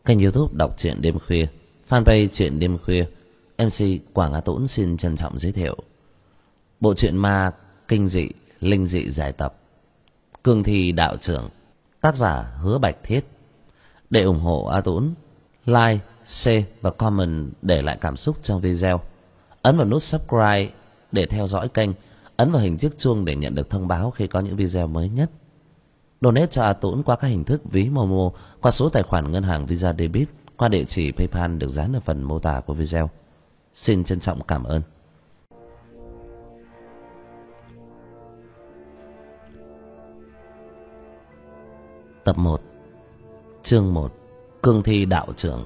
kênh YouTube đọc truyện đêm khuya, fanpage truyện đêm khuya. MC Quảng Á Tũng xin trân trọng giới thiệu bộ truyện ma kinh dị, linh dị dài tập Cương Thi Đạo Trưởng, tác giả Hứa Bạch Thiết. Để ủng hộ A Tũng, like, share và comment để lại cảm xúc trong video. Ấn vào nút subscribe để theo dõi kênh, ấn vào hình chiếc chuông để nhận được thông báo khi có những video mới nhất. Donate cho A Tũng qua các hình thức ví Momo, qua số tài khoản ngân hàng Visa Debit, qua địa chỉ PayPal được dán ở phần mô tả của video. Xin trân trọng cảm ơn. Tập 1, chương 1, Cương Thi Đạo Trưởng.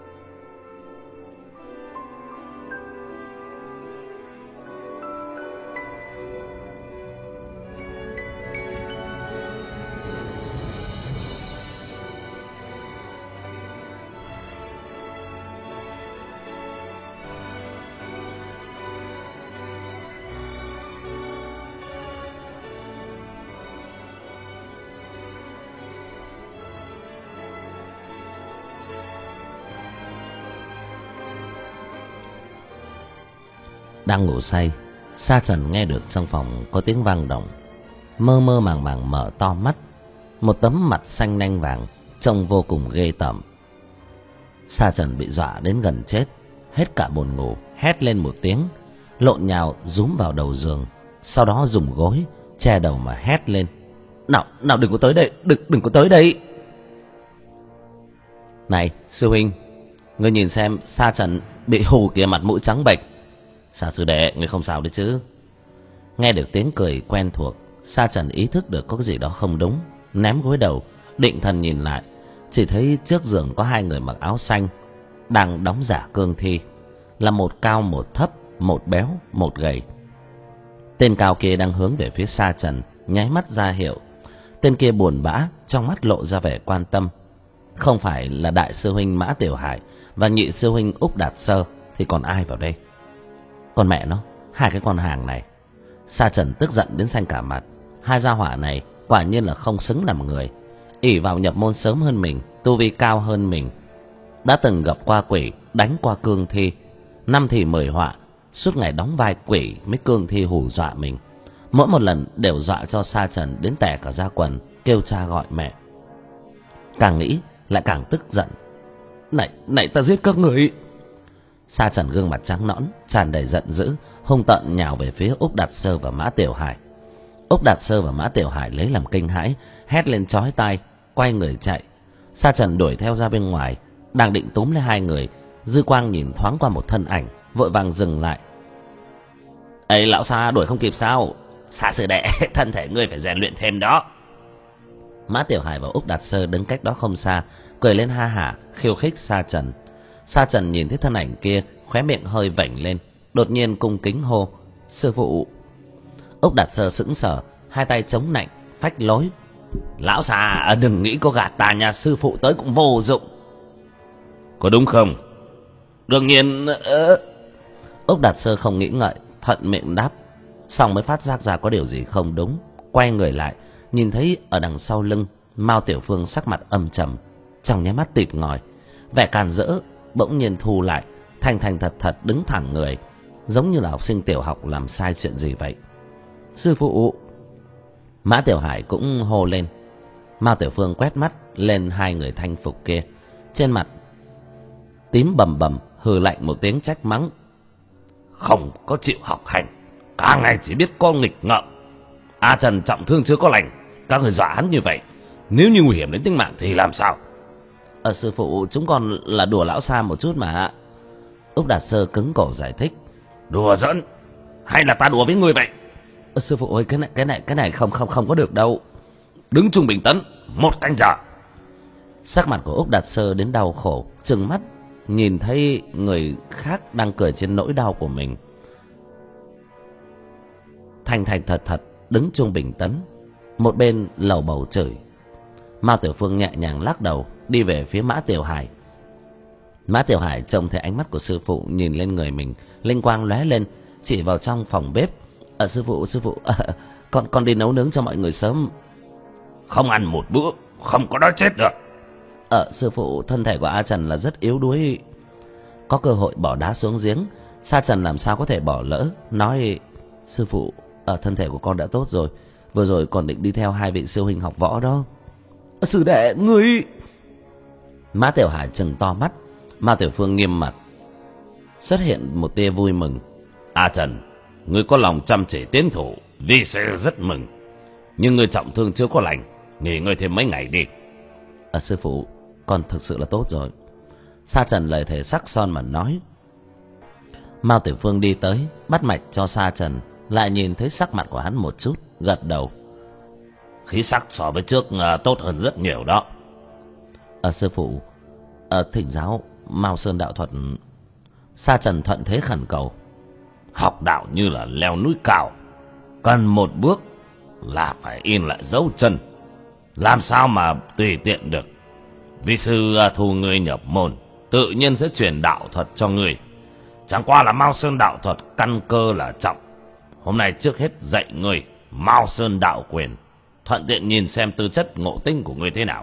Đang ngủ say, Sa Trần nghe được trong phòng có tiếng vang động, mơ mơ màng màng mở to mắt. Một tấm mặt xanh nanh vàng trông vô cùng ghê tởm. Sa Trần bị dọa đến gần chết, hết cả buồn ngủ, hét lên một tiếng, lộn nhào rúm vào đầu giường, sau đó dùng gối che đầu mà hét lên: Nào đừng có tới đây, đừng có tới đây. Này sư huynh, ngươi nhìn xem Sa Trần bị hù kìa, mặt mũi trắng bệch. Sa sư đệ, ngươi không sao đấy chứ? Nghe được tiếng cười quen thuộc, Sa Trần ý thức được có cái gì đó không đúng, ném gối đầu, định thần nhìn lại, chỉ thấy trước giường có hai người mặc áo xanh đang đóng giả cương thi, là một cao một thấp, một béo một gầy. Tên cao kia đang hướng về phía Sa Trần, nháy mắt ra hiệu. Tên kia buồn bã, trong mắt lộ ra vẻ quan tâm. Không phải là đại sư huynh Mã Tiểu Hải và nhị sư huynh Úc Đạt Sơ thì còn ai vào đây? Con mẹ nó, hai cái con hàng này. Sa Trần tức giận đến xanh cả mặt. Hai gia hỏa này quả nhiên là không xứng làm người, ỷ vào nhập môn sớm hơn mình, tu vi cao hơn mình, đã từng gặp qua quỷ, đánh qua cương thi, năm thì 10 họa, suốt ngày đóng vai quỷ mới cương thi hù dọa mình. Mỗi một lần đều dọa cho Sa Trần đến tè cả da quần, kêu cha gọi mẹ. Càng nghĩ lại càng tức giận. Này ta giết các người. Sa Trần gương mặt trắng nõn, tràn đầy giận dữ, hung tợn nhào về phía Úc Đạt Sơ và Mã Tiểu Hải. Úc Đạt Sơ và Mã Tiểu Hải lấy làm kinh hãi, hét lên chói tai, quay người chạy. Sa Trần đuổi theo ra bên ngoài, đang định túm lấy hai người, dư quang nhìn thoáng qua một thân ảnh, vội vàng dừng lại. Ấy lão Sa, đuổi không kịp sao? Sa sư đệ, thân thể ngươi phải rèn luyện thêm đó. Mã Tiểu Hải và Úc Đạt Sơ đứng cách đó không xa, cười lên ha hả, khiêu khích Sa Trần. Sa Trần nhìn thấy thân ảnh kia, khóe miệng hơi vểnh lên, đột nhiên cung kính hô: Sư phụ. Úc Đạt Sơ sững sờ, hai tay chống nạnh, phách lối: Lão Sa, đừng nghĩ có gạt ta nha, sư phụ tới cũng vô dụng. Có đúng không? Đương nhiên. Úc Đạt Sơ không nghĩ ngợi, thuận miệng đáp, xong mới phát giác ra có điều gì không đúng, quay người lại, nhìn thấy ở đằng sau lưng Mao Tiểu Phương sắc mặt âm trầm, trong nháy mắt tịt ngòi, vẻ càn rỡ bỗng nhiên thu lại, thành thật đứng thẳng người, giống như là học sinh tiểu học làm sai chuyện gì vậy. Sư phụ. Mã Tiểu Hải cũng hô lên. Mao Tiểu Phương quét mắt lên hai người thanh phục kia, trên mặt tím bầm bầm, hừ lạnh một tiếng trách mắng: Không có chịu học hành, cả ngày chỉ biết có nghịch ngợm. A Trần trọng thương chưa có lành, các người dọa hắn như vậy, nếu như nguy hiểm đến tính mạng thì làm sao? Sư phụ, chúng con là đùa lão Sa một chút mà. Úc Đạt Sơ cứng cổ giải thích. Đùa giỡn? Hay là ta đùa với ngươi vậy? Sư phụ ơi, cái này không có được đâu. Đứng trung bình tấn 1 canh giờ. Sắc mặt của Úc Đạt Sơ đến đau khổ, trừng mắt nhìn thấy người khác đang cười trên nỗi đau của mình. Thành thật đứng trung bình tấn, một bên lầu bầu chửi. Mao Tiểu Phương nhẹ nhàng lắc đầu, đi về phía Mã Tiểu Hải. Mã Tiểu Hải trông thấy ánh mắt của sư phụ nhìn lên người mình, linh quang lóe lên, chỉ vào trong phòng bếp. Sư phụ, con đi nấu nướng cho mọi người sớm. Không ăn một bữa, không có đói chết được. Sư phụ, thân thể của A Trần là rất yếu đuối. Có cơ hội bỏ đá xuống giếng, Sa Trần làm sao có thể bỏ lỡ. Nói: sư phụ, thân thể của con đã tốt rồi. Vừa rồi còn định đi theo 2 vị sư huynh học võ đó. Sư đệ, ngươi... Mã Tiểu Hải trừng to mắt. Mao Tiểu Phương nghiêm mặt. Xuất hiện một tia vui mừng. A Trần, ngươi có lòng chăm chỉ tiến thủ, vi sư rất mừng. Nhưng ngươi trọng thương chưa có lành, nghỉ ngơi thêm mấy ngày đi. Sư phụ, con thực sự là tốt rồi. Sa Trần lời thề sắc son mà nói. Mao Tiểu Phương đi tới, bắt mạch cho Sa Trần, lại nhìn thấy sắc mặt của hắn một chút, gật đầu. Khí sắc so với trước tốt hơn rất nhiều đó. Sư phụ, thỉnh giáo Mao Sơn đạo thuật. Sa Trần thuận thế khẩn cầu. Học đạo như là leo núi cao, cần một bước là phải in lại dấu chân, làm sao mà tùy tiện được. Vi sư thu ngươi nhập môn, tự nhiên sẽ truyền đạo thuật cho ngươi. Chẳng qua là Mao Sơn đạo thuật căn cơ là trọng. Hôm nay trước hết dạy ngươi Mao Sơn đạo quyền, thuận tiện nhìn xem tư chất ngộ tính của ngươi thế nào.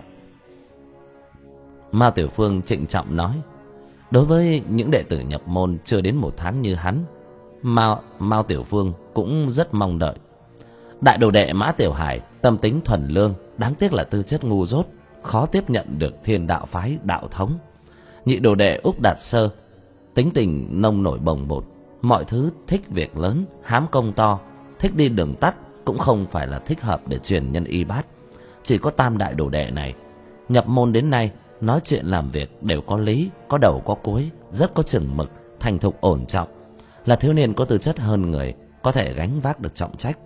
Mao Tiểu Phương trịnh trọng nói. Đối với những đệ tử nhập môn chưa đến 1 tháng như hắn, Mao Tiểu Phương cũng rất mong đợi. Đại đồ đệ Mã Tiểu Hải tâm tính thuần lương, đáng tiếc là tư chất ngu dốt, khó tiếp nhận được Thiên đạo phái đạo thống. Nhị đồ đệ Úc Đạt Sơ tính tình nông nổi bồng bột, mọi thứ thích việc lớn, hám công to, thích đi đường tắt, cũng không phải là thích hợp để truyền nhân y bát. Chỉ có tam đại đồ đệ này nhập môn đến nay, nói chuyện làm việc đều có lý, có đầu có cuối, rất có chừng mực, thành thục ổn trọng, là thiếu niên có tư chất hơn người, có thể gánh vác được trọng trách.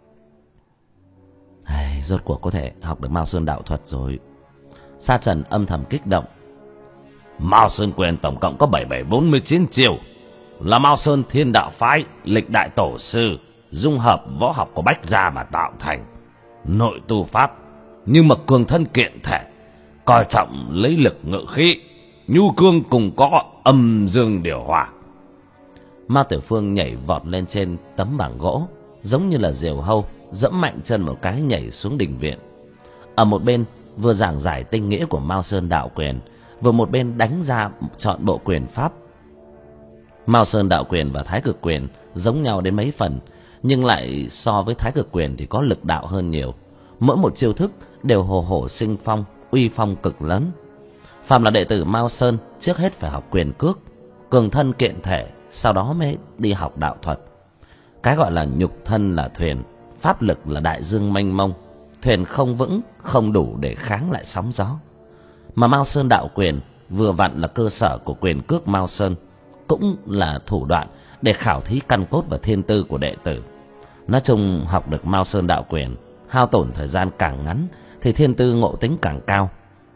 Rốt cuộc có thể học được Mao Sơn đạo thuật rồi. Sa Trần âm thầm kích động. Mao Sơn quyền tổng cộng có 7749 chiêu, là Mao Sơn Thiên đạo phái lịch đại tổ sư dung hợp võ học của Bách gia mà tạo thành. Nội tu pháp nhưng mà cường thân kiện thể, coi trọng lấy lực ngự khí, nhu cương cùng có âm dương điều hòa. Mao Tiểu Phương nhảy vọt lên trên tấm bảng gỗ, giống như là diều hâu, dẫm mạnh chân một cái nhảy xuống đình viện. Ở một bên vừa giảng giải tinh nghĩa của Mao Sơn đạo quyền, vừa một bên đánh ra chọn bộ quyền pháp. Mao Sơn đạo quyền và Thái Cực quyền giống nhau đến mấy phần, nhưng lại so với Thái Cực quyền thì có lực đạo hơn nhiều. Mỗi một chiêu thức đều hồ hổ sinh phong, uy phong cực lớn. Phàm là đệ tử Mao Sơn trước hết phải học quyền cước, cường thân kiện thể, sau đó mới đi học đạo thuật. Cái gọi là nhục thân là thuyền, pháp lực là đại dương mênh mông. Thuyền không vững, không đủ để kháng lại sóng gió. Mà Mao Sơn đạo quyền vừa vặn là cơ sở của quyền cước Mao Sơn, cũng là thủ đoạn để khảo thí căn cốt và thiên tư của đệ tử. Nói chung, học được Mao Sơn đạo quyền, hao tổn thời gian càng ngắn thì thiên tư ngộ tính càng cao.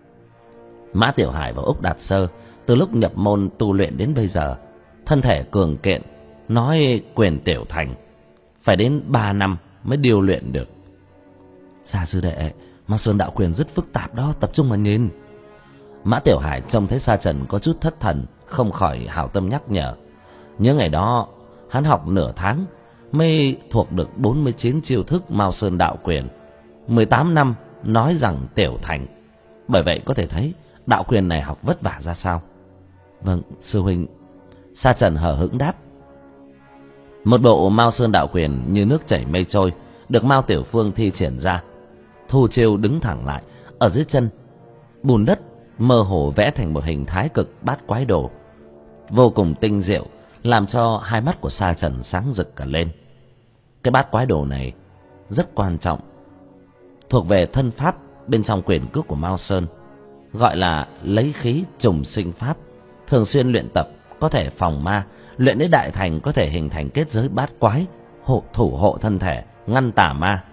Mã Tiểu Hải và Úc Đạt Sơ từ lúc nhập môn tu luyện đến bây giờ, thân thể cường kiện, nói quyền tiểu thành phải đến 3 năm mới điều luyện được. Sa sư đệ, Mao Sơn đạo quyền rất phức tạp đó, tập trung mà nhìn. Mã Tiểu Hải trông thấy Sa Trần có chút thất thần, không khỏi hảo tâm nhắc nhở. Nhớ ngày đó hắn học nửa tháng mới thuộc được 49 chiêu thức Mao Sơn đạo quyền, 18 năm nói rằng tiểu thành. Bởi vậy có thể thấy đạo quyền này học vất vả ra sao. Vâng, sư huynh. Sa Trần hờ hững đáp. Một bộ Mao Sơn đạo quyền như nước chảy mây trôi được Mao Tiểu Phương thi triển ra. Thu chiêu đứng thẳng lại, ở dưới chân bùn đất mơ hồ vẽ thành một hình thái cực bát quái đồ, vô cùng tinh diệu, làm cho hai mắt của Sa Trần sáng rực cả lên. Cái bát quái đồ này rất quan trọng, thuộc về thân pháp bên trong quyền cước của Mao Sơn, gọi là lấy khí trùng sinh pháp. Thường xuyên luyện tập có thể phòng ma, luyện đến đại thành có thể hình thành kết giới bát quái, thủ hộ thân thể, ngăn tà ma.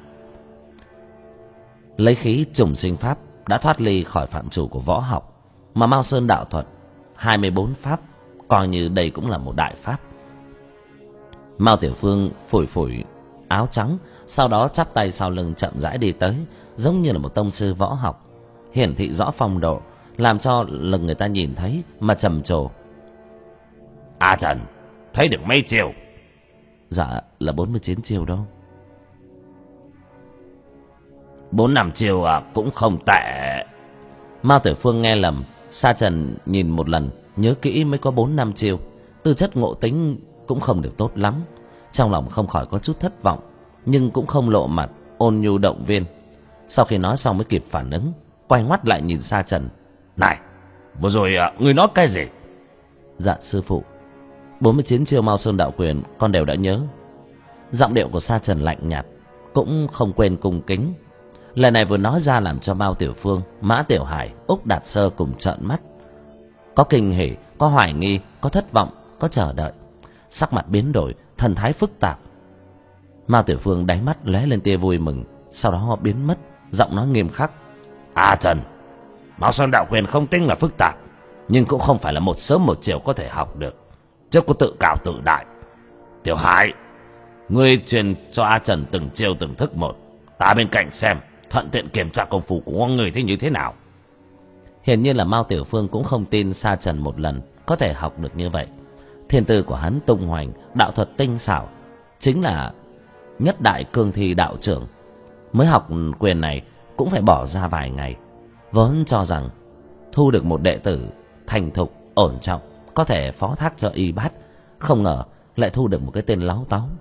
Lấy khí trùng sinh pháp đã thoát ly khỏi phạm trù của võ học, mà Mao Sơn đạo thuật 24 pháp coi như đây cũng là một đại pháp. Mao Tiểu Phương phủi phủi áo trắng, sau đó chắp tay sau lưng chậm rãi đi tới, giống như là một tông sư võ học, hiển thị rõ phong độ, làm cho lần người ta nhìn thấy mà trầm trồ. A Trần, thấy được mấy chiêu? Dạ là 49 chiêu đâu. 4-5 chiêu cũng không tệ. Mao Tiểu Phương nghe lầm. Sa Trần nhìn một lần nhớ kỹ mới có 4-5 chiêu. Tư chất ngộ tính cũng không được tốt lắm. Trong lòng không khỏi có chút thất vọng, nhưng cũng không lộ mặt, ôn nhu động viên. Sau khi nói xong mới kịp phản ứng, quay ngoắt lại nhìn Sa Trần. Này, vừa rồi người nói cái gì? Dạ sư phụ, 49 chiêu Mao Sơn đạo quyền con đều đã nhớ. Giọng điệu của Sa Trần lạnh nhạt, cũng không quên cung kính. Lời này vừa nói ra làm cho Mao Tiểu Phương, Mã Tiểu Hải, Úc Đạt Sơ cùng trợn mắt. Có kinh hỉ, có hoài nghi, có thất vọng, có chờ đợi. Sắc mặt biến đổi, thần thái phức tạp. Mao Tiểu Phương đáy mắt lóe lên tia vui mừng, sau đó biến mất, giọng nói nghiêm khắc. Trần, Mao Sơn đạo quyền không tính là phức tạp, nhưng cũng không phải là một sớm một chiều có thể học được, chứ có tự cao tự đại. Tiểu Hải, ngươi truyền cho Trần từng chiêu từng thức một, ta bên cạnh xem, thuận tiện kiểm tra công phu của người thế như thế nào. Hiển nhiên là Mao Tiểu Phương cũng không tin Sa Trần một lần có thể học được như vậy. Thiên tư của hắn tung hoành, đạo thuật tinh xảo, chính là nhất đại cương thi đạo trưởng. Mới học quyền này cũng phải bỏ ra vài ngày. Vốn cho rằng thu được một đệ tử thành thục, ổn trọng, có thể phó thác cho y bát, không ngờ lại thu được một cái tên láo táo.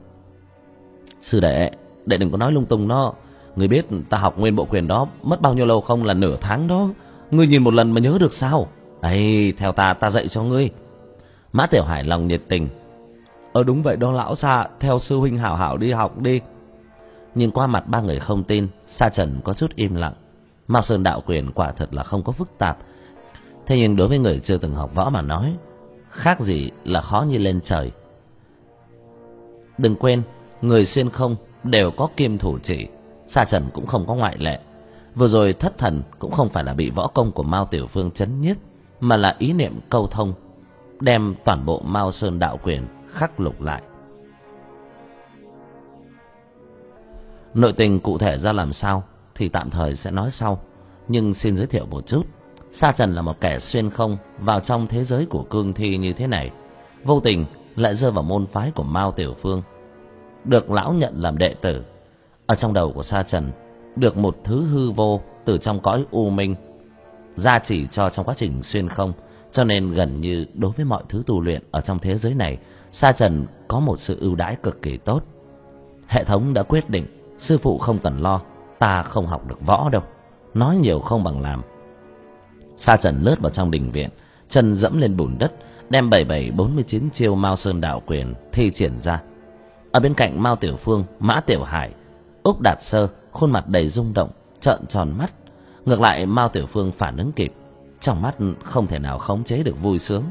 Sư đệ, đệ đừng có nói lung tung đó. Người biết ta học nguyên bộ quyền đó mất bao nhiêu lâu không? Là nửa tháng đó. Ngươi nhìn một lần mà nhớ được sao? Ấy, theo ta dạy cho ngươi. Mã Tiểu Hải lòng nhiệt tình. Đúng vậy đó lão Sa, theo sư huynh hảo hảo đi học đi. Nhìn qua mặt ba người không tin, Sa Trần có chút im lặng. Mao Sơn đạo quyền quả thật là không có phức tạp, thế nhưng đối với người chưa từng học võ mà nói, khác gì là khó như lên trời. Đừng quên, người xuyên không đều có kim thủ chỉ, Sa Trần cũng không có ngoại lệ. Vừa rồi thất thần cũng không phải là bị võ công của Mao Tiểu Phương chấn nhiếp, mà là ý niệm câu thông, đem toàn bộ Mao Sơn đạo quyền khắc lục lại. Nội tình cụ thể ra làm sao thì tạm thời sẽ nói sau, nhưng xin giới thiệu một chút. Sa Trần là một kẻ xuyên không vào trong thế giới của cương thi như thế này, vô tình lại rơi vào môn phái của Mao Tiểu Phương, được lão nhận làm đệ tử. Ở trong đầu của Sa Trần được một thứ hư vô từ trong cõi u minh gia chỉ cho trong quá trình xuyên không, cho nên gần như đối với mọi thứ tu luyện ở trong thế giới này, Sa Trần có một sự ưu đãi cực kỳ tốt. Hệ thống đã quyết định, sư phụ không cần lo, ta không học được võ đâu, nói nhiều không bằng làm. Sa Trần lướt vào trong đình viện, chân dẫm lên bùn đất, đem 47-49 chiêu Mao Sơn đạo quyền thi triển ra. Ở bên cạnh Mao Tiểu Phương, Mã Tiểu Hải, Úc Đạt Sơ khuôn mặt đầy rung động, trợn tròn mắt. Ngược lại Mao Tiểu Phương phản ứng kịp, trong mắt không thể nào khống chế được vui sướng.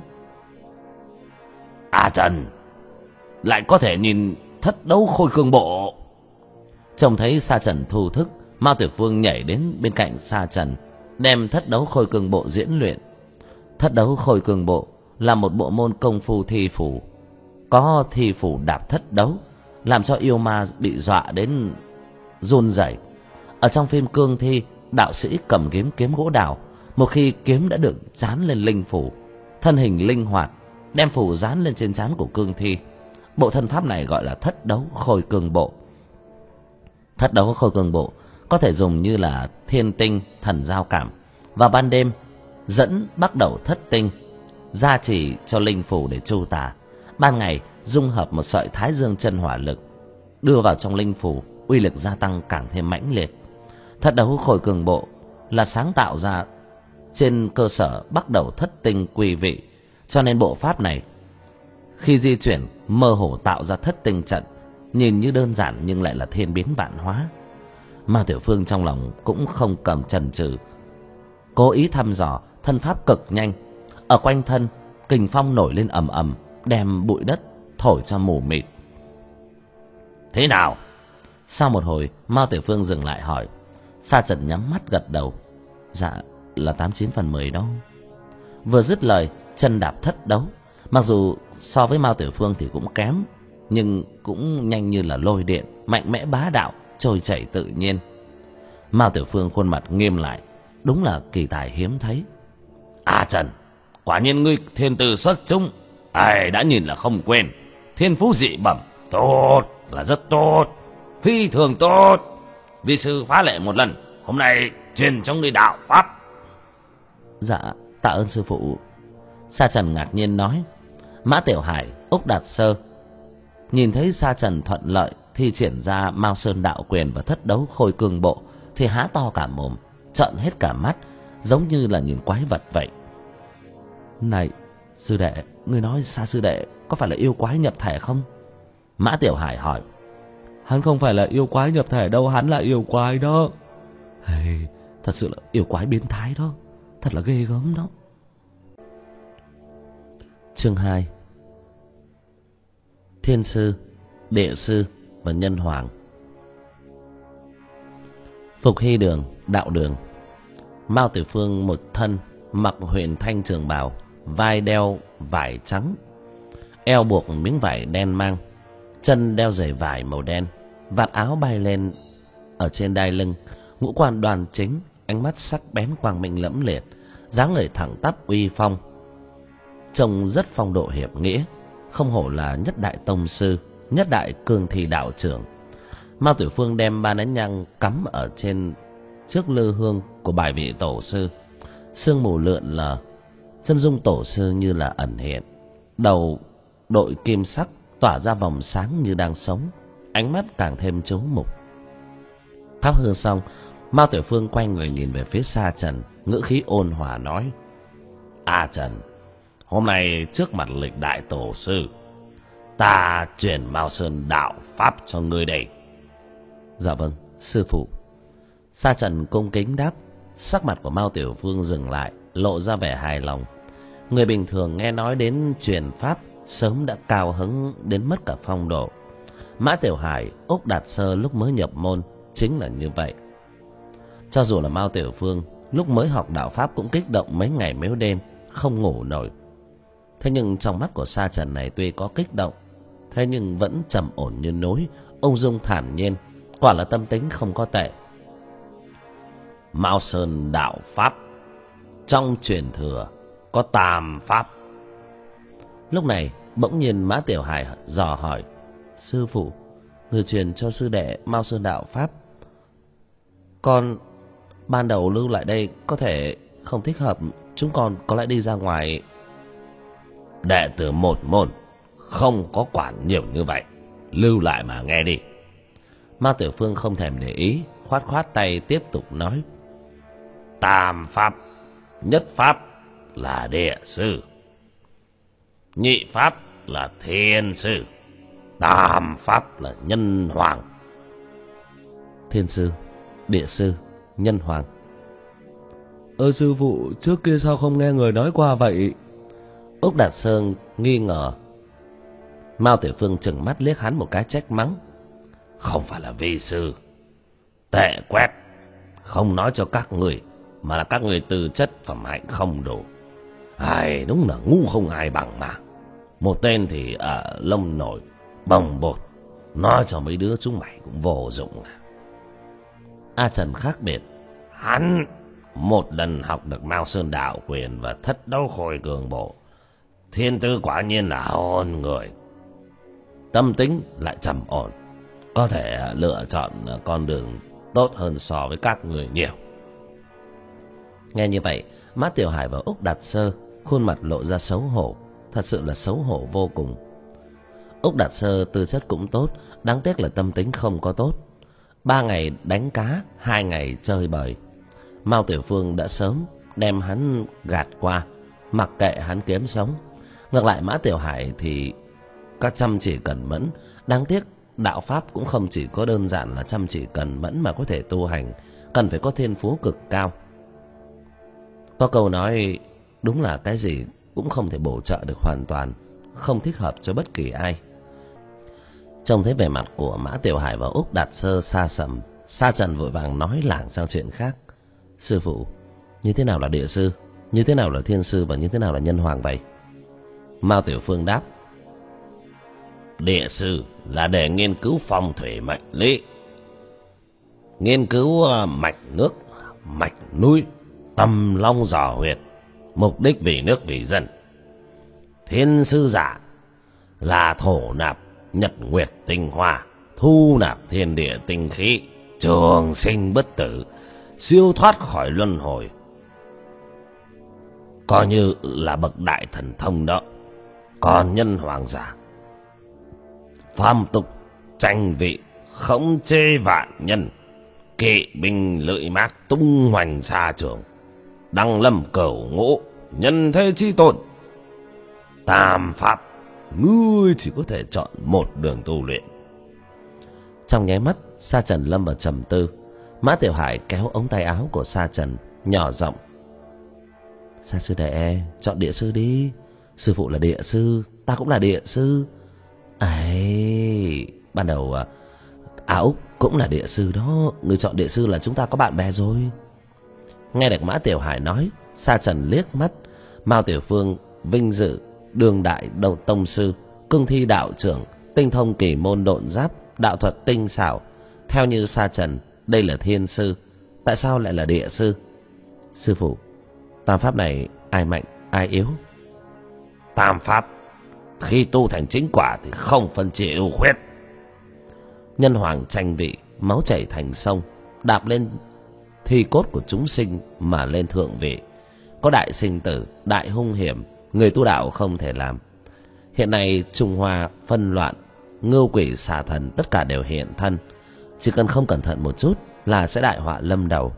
Trần lại có thể nhìn thất đấu khôi cương bộ. Trông thấy Sa Trần thu thức, Mao Tiểu Phương nhảy đến bên cạnh Sa Trần, đem thất đấu khôi cương bộ diễn luyện. Thất đấu khôi cương bộ là một bộ môn công phu thi phủ, có thi phủ đạp thất đấu, làm cho yêu ma bị dọa đến run rẩy. Ở trong phim cương thi, đạo sĩ cầm kiếm gỗ đào, một khi kiếm đã được dán lên linh phủ, thân hình linh hoạt, đem phủ dán lên trên trán của cương thi. Bộ thân pháp này gọi là thất đấu khôi cương bộ. Thất đấu khôi cương bộ có thể dùng như là thiên tinh thần giao cảm, vào ban đêm dẫn bắt đầu thất tinh, gia trì cho linh phủ để chu tà. Ban ngày dung hợp một sợi thái dương chân hỏa lực đưa vào trong linh phủ, uy lực gia tăng càng thêm mãnh liệt. Thất đấu khôi cương bộ là sáng tạo ra trên cơ sở bắt đầu thất tinh quy vị, cho nên bộ pháp này khi di chuyển mơ hồ tạo ra thất tinh trận, nhìn như đơn giản nhưng lại là thiên biến vạn hóa. Mao Tiểu Phương trong lòng cũng không cầm chần chừ, cố ý thăm dò thân pháp cực nhanh. Ở quanh thân kình phong nổi lên ầm ầm, đem bụi đất thổi cho mù mịt. Thế nào? Sau một hồi Mao Tiểu Phương dừng lại hỏi. Sa Trần nhắm mắt gật đầu. Dạ là 89/10 đó. Vừa dứt lời, chân đạp thất đấu. Mặc dù so với Mao Tiểu Phương thì cũng kém, nhưng cũng nhanh như là lôi điện, mạnh mẽ bá đạo, trôi chảy tự nhiên. Mao Tiểu Phương khuôn mặt nghiêm lại, đúng là kỳ tài hiếm thấy. Trần, quả nhiên ngươi thiên tư xuất chúng, ai đã nhìn là không quên. Thiên phú dị bẩm, tốt là rất tốt, phi thường tốt. Vi sư phá lệ một lần, hôm nay truyền cho ngươi đạo pháp. Dạ, tạ ơn sư phụ. Sa Trần ngạc nhiên nói. Mã Tiểu Hải, Úc Đạt Sơ nhìn thấy Sa Trần thuận lợi thi triển ra Mao Sơn Đạo Quyền và Thất Đấu Khôi Cương Bộ thì há to cả mồm, trợn hết cả mắt, giống như là nhìn quái vật vậy. Này sư đệ, ngươi nói Sa sư đệ có phải là yêu quái nhập thể không? Mã Tiểu Hải hỏi. Hắn không phải là yêu quái nhập thể đâu, hắn là yêu quái đó. Hey, thật sự là yêu quái biến thái đó, thật là ghê gớm đó. Chương 2. Thiên sư, địa sư và nhân hoàng. Phục Hy Đường, đạo đường. Mao Tử Phương một thân mặc huyền thanh trường bào, vai đeo vải trắng, eo buộc miếng vải đen mang, chân đeo giày vải màu đen, vạt áo bay lên ở trên đai lưng, ngũ quan đoan chính, ánh mắt sắc bén quang minh lẫm liệt, dáng người thẳng tắp uy phong, trông rất phong độ hiệp nghĩa, không hổ là nhất đại tông sư, nhất đại cương thi đạo trưởng. Mao Tử Phương đem 3 nén nhang cắm ở trên trước lư hương của bài vị tổ sư, sương mù lượn lờ, chân dung tổ sư như là ẩn hiện, đầu đội kim sắc tỏa ra vòng sáng như đang sống, ánh mắt càng thêm chú mục. Thắp hương xong, Mao Tử Phương quay người nhìn về phía Sa Trần, ngữ khí ôn hòa nói: A Trần, hôm nay trước mặt lịch đại tổ sư, ta truyền Mao Sơn đạo pháp cho ngươi đây. Dạ vâng, sư phụ. Sa Trần cung kính đáp. Sắc mặt của Mao Tiểu Phương dừng lại, lộ ra vẻ hài lòng. Người bình thường nghe nói đến truyền pháp sớm đã cao hứng đến mất cả phong độ. Mã Tiểu Hải, Úc Đạt Sơ lúc mới nhập môn chính là như vậy. Cho dù là Mao Tiểu Phương lúc mới học đạo pháp cũng kích động mấy ngày mấy đêm, không ngủ nổi. Thế nhưng trong mắt của Sa Trần này tuy có kích động, thế nhưng vẫn trầm ổn như núi, ung dung thản nhiên, quả là tâm tính không có tệ. Mao Sơn đạo pháp, trong truyền thừa có tam pháp. Lúc này bỗng nhiên Mã Tiểu Hải dò hỏi: Sư phụ, người truyền cho sư đệ Mao Sơn đạo pháp, con ban đầu lưu lại đây có thể không thích hợp, chúng con có lẽ đi ra ngoài. Đệ tử một môn không có quản nhiều như vậy, lưu lại mà nghe đi. Mao Tiểu Phương không thèm để ý, khoát khoát tay tiếp tục nói: Tam pháp, nhất pháp là địa sư, nhị pháp là thiên sư, tam pháp là nhân hoàng. Thiên sư, địa sư, nhân hoàng. Sư phụ, trước kia sao không nghe người nói qua vậy? Úc Đạt Sơn nghi ngờ. Mao Tiểu Phương trừng mắt liếc hắn một cái trách mắng: Không phải là vi sư tệ quét, không nói cho các người, mà là các người tư chất phẩm hạnh không đủ. Ai, đúng là ngu không ai bằng mà. Một tên thì lông nổi bồng bột, nói cho mấy đứa chúng mày cũng vô dụng. A Trần khác biệt, hắn một lần học được Mao Sơn đạo quyền và Thất Đấu Khôi Cường Bộ, thiên tư quả nhiên là hồn người, tâm tính lại trầm ổn, có thể lựa chọn con đường tốt hơn so với các người nhiều. Nghe như vậy, Mã Tiểu Hải và Úc Đạt Sơ khuôn mặt lộ ra xấu hổ, thật sự là xấu hổ vô cùng. Úc Đạt Sơ tư chất cũng tốt, đáng tiếc là tâm tính không có tốt. 3 ngày đánh cá, 2 ngày chơi bời. Mao Tiểu Phương đã sớm đem hắn gạt qua, mặc kệ hắn kiếm sống. Ngược lại Mã Tiểu Hải thì các chăm chỉ cẩn mẫn, đáng tiếc đạo pháp cũng không chỉ có đơn giản là chăm chỉ cẩn mẫn mà có thể tu hành, cần phải có thiên phú cực cao. Có câu nói đúng là cái gì cũng không thể bổ trợ được hoàn toàn, không thích hợp cho bất kỳ ai. Trông thấy vẻ mặt của Mã Tiểu Hải và Úc Đạt Sơ xa sầm, Sa Trần vội vàng nói lảng sang chuyện khác: Sư phụ, như thế nào là địa sư, như thế nào là thiên sư và như thế nào là nhân hoàng vậy? Mao Tiểu Phương đáp: Địa sư là để nghiên cứu phong thủy mệnh lý, nghiên cứu mạch nước, mạch núi, tâm long giò huyệt, mục đích vì nước vì dân. Thiên sư giả là thổ nạp nhật nguyệt tinh hoa, thu nạp thiên địa tinh khí, trường sinh bất tử, siêu thoát khỏi luân hồi. coi như là bậc đại thần thông đó. Còn nhân hoàng giả, phàm tục tranh vị, khống chế vạn nhân, kỵ binh lưỡi mác tung hoành xa trường, đăng lâm cửu ngũ, nhân thế chi tôn. Tam pháp, ngươi chỉ có thể chọn một đường tu luyện. Trong nháy mắt, Sa Trần lâm vào trầm tư. Mã Tiểu Hải kéo ống tay áo của Sa Trần, nhỏ giọng: Sa sư đệ, chọn địa sư đi. Sư phụ là địa sư, ta cũng là địa sư. Ấy, ban đầu Úc cũng là địa sư đó. Người chọn địa sư là chúng ta có bạn bè rồi. Nghe được Mã Tiểu Hải nói, Sa Trần liếc mắt. Mao Tiểu Phương vinh dự đương đại đầu tông sư, cương thi đạo trưởng, tinh thông kỳ môn độn giáp, đạo thuật tinh xảo. Theo như Sa Trần, đây là thiên sư, tại sao lại là địa sư? Sư phụ, tam pháp này ai mạnh ai yếu? Tam pháp khi tu thành chính quả thì không phân chia ưu khuyết. Nhân hoàng tranh vị, máu chảy thành sông, đạp lên thi cốt của chúng sinh mà lên thượng vị. Có đại sinh tử, đại hung hiểm, người tu đạo không thể làm. Hiện nay Trung Hoa phân loạn, ngưu quỷ xà thần tất cả đều hiện thân. Chỉ cần không cẩn thận một chút là sẽ đại họa lâm đầu.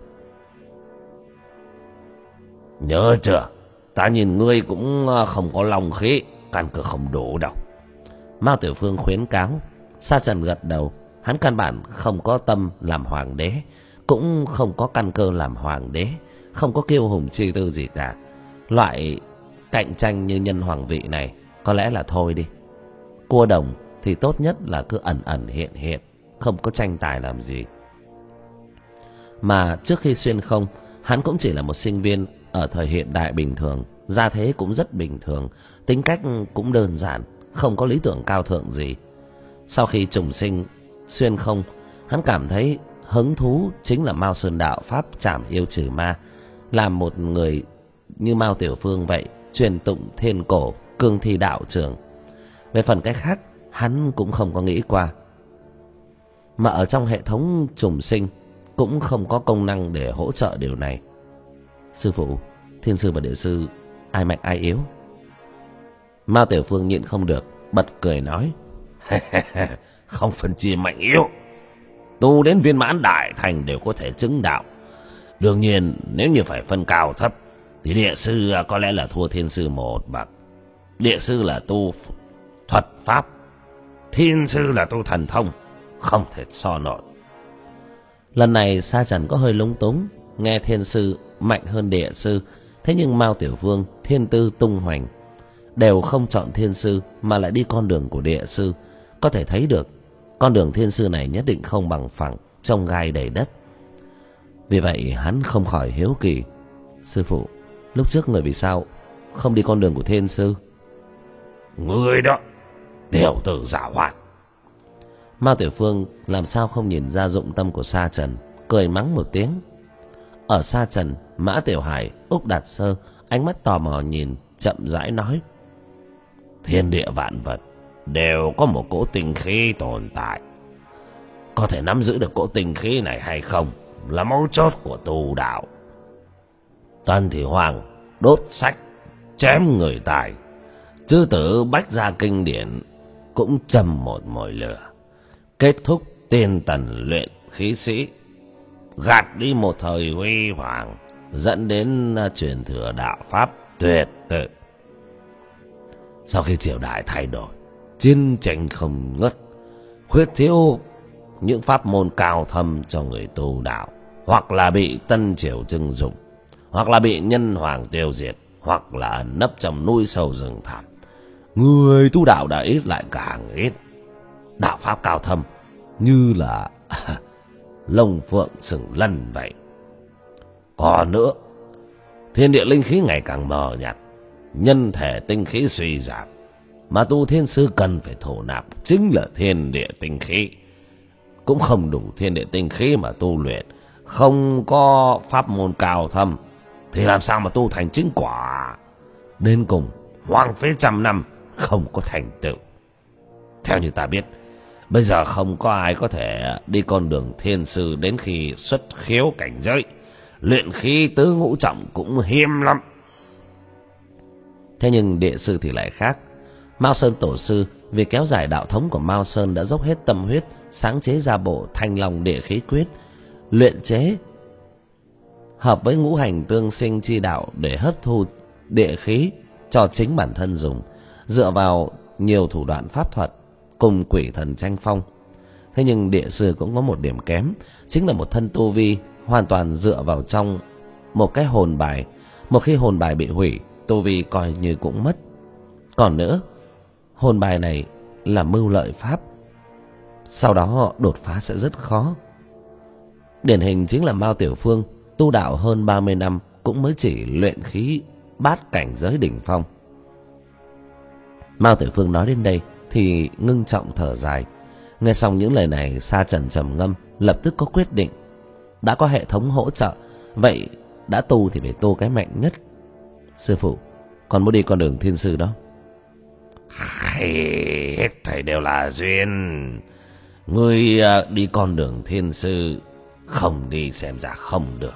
Nhớ chưa, ta nhìn ngươi cũng không có lòng khí, căn cơ không đủ đâu. Mao Tiểu Phương khuyến cáo. Sa Trần gật đầu. Hắn căn bản không có tâm làm hoàng đế, cũng không có căn cơ làm hoàng đế, không có kiêu hùng chi tư gì cả. Loại cạnh tranh như nhân hoàng vị này có lẽ là thôi đi. Cua đồng thì tốt nhất là cứ ẩn ẩn hiện hiện, không có tranh tài làm gì. Mà trước khi xuyên không, hắn cũng chỉ là một sinh viên ở thời hiện đại bình thường, gia thế cũng rất bình thường, tính cách cũng đơn giản, không có lý tưởng cao thượng gì. Sau khi trùng sinh xuyên không, hắn cảm thấy hứng thú chính là Mao Sơn đạo pháp trảm yêu trừ ma. Làm một người như Mao Tiểu Phương vậy, truyền tụng thiên cổ, cương thi đạo trưởng. Về phần cái khác, hắn cũng không có nghĩ qua. Mà ở trong hệ thống trùng sinh cũng không có công năng để hỗ trợ điều này. Sư phụ, thiên sư và địa sư ai mạnh ai yếu? Mao Tiểu Phương nhịn không được, bật cười nói: Không phân chia mạnh yếu, tu đến viên mãn đại thành đều có thể chứng đạo. Đương nhiên nếu như phải phân cao thấp thì địa sư có lẽ là thua thiên sư một bậc. Địa sư là tu thuật pháp, thiên sư là tu thần thông, không thể so nổi. Lần này Sa Trần có hơi lúng túng. Nghe thiên sư mạnh hơn địa sư, thế nhưng Mao Tiểu Phương thiên tư tung hoành, đều không chọn thiên sư mà lại đi con đường của địa sư. Có thể thấy được con đường thiên sư này nhất định không bằng phẳng, trông gai đầy đất. Vì vậy hắn không khỏi hiếu kỳ: Sư phụ, lúc trước người vì sao không đi con đường của thiên sư? Người đó tiểu tử giả hoạt. Mao Tiểu Phương làm sao không nhìn ra dụng tâm của Sa Trần, cười mắng một tiếng. Ở Sa Trần, Mã Tiểu Hải, Úc Đạt Sơ ánh mắt tò mò nhìn, chậm rãi nói: Thiên địa vạn vật đều có một cỗ tinh khí tồn tại. Có thể nắm giữ được cỗ tinh khí này hay không là mấu chốt của tu đạo. Tần Thị Hoàng đốt sách chém người tài, chư tử Bách Gia kinh điển cũng châm một mồi lửa, kết thúc tiên tần luyện khí sĩ, gạt đi một thời huy hoàng, dẫn đến truyền thừa đạo pháp tuyệt tự. Sau khi triều đại thay đổi, chiến tranh không ngớt, khuyết thiếu những pháp môn cao thâm cho người tu đạo, hoặc là bị tân triều trưng dụng, hoặc là bị nhân hoàng tiêu diệt, hoặc là ẩn nấp trong núi sâu rừng thẳm. Người tu đạo đã ít lại càng ít. Đạo pháp cao thâm như là lông phượng sừng lân vậy. Còn nữa, thiên địa linh khí ngày càng mờ nhạt, nhân thể tinh khí suy giảm, mà tu thiên sư cần phải thổ nạp chính là thiên địa tinh khí. Cũng không đủ thiên địa tinh khí mà tu luyện, không có pháp môn cao thâm thì làm sao mà tu thành chính quả. Đến cùng hoang phế trăm năm không có thành tựu. Theo như ta biết, bây giờ không có ai có thể đi con đường thiên sư đến khi xuất khiếu cảnh giới. Luyện khí tứ ngũ trọng cũng hiếm lắm. Thế nhưng địa sư thì lại khác. Mao Sơn tổ sư vì kéo dài đạo thống của Mao Sơn đã dốc hết tâm huyết sáng chế ra bộ Thanh Long Địa Khí Quyết, luyện chế hợp với ngũ hành tương sinh chi đạo để hấp thu địa khí cho chính bản thân dùng, dựa vào nhiều thủ đoạn pháp thuật cùng quỷ thần tranh phong. Thế nhưng địa sư cũng có một điểm kém, chính là một thân tu vi hoàn toàn dựa vào trong một cái hồn bài. Một khi hồn bài bị hủy, tu vi coi như cũng mất. Còn nữa, hồn bài này là mưu lợi pháp, sau đó đột phá sẽ rất khó. Điển hình chính là Mao Tiểu Phương, tu đạo hơn 30 năm cũng mới chỉ luyện khí bát cảnh giới đỉnh phong. Mao Tiểu Phương nói đến đây thì ngưng trọng thở dài. Nghe xong những lời này, Sa Trần trầm ngâm, lập tức có quyết định. Đã có hệ thống hỗ trợ, vậy đã tu thì phải tu cái mạnh nhất. Sư phụ, con muốn đi con đường thiên sư đó. Hết thảy đều là duyên. Ngươi đi con đường thiên sư, không đi xem ra không được.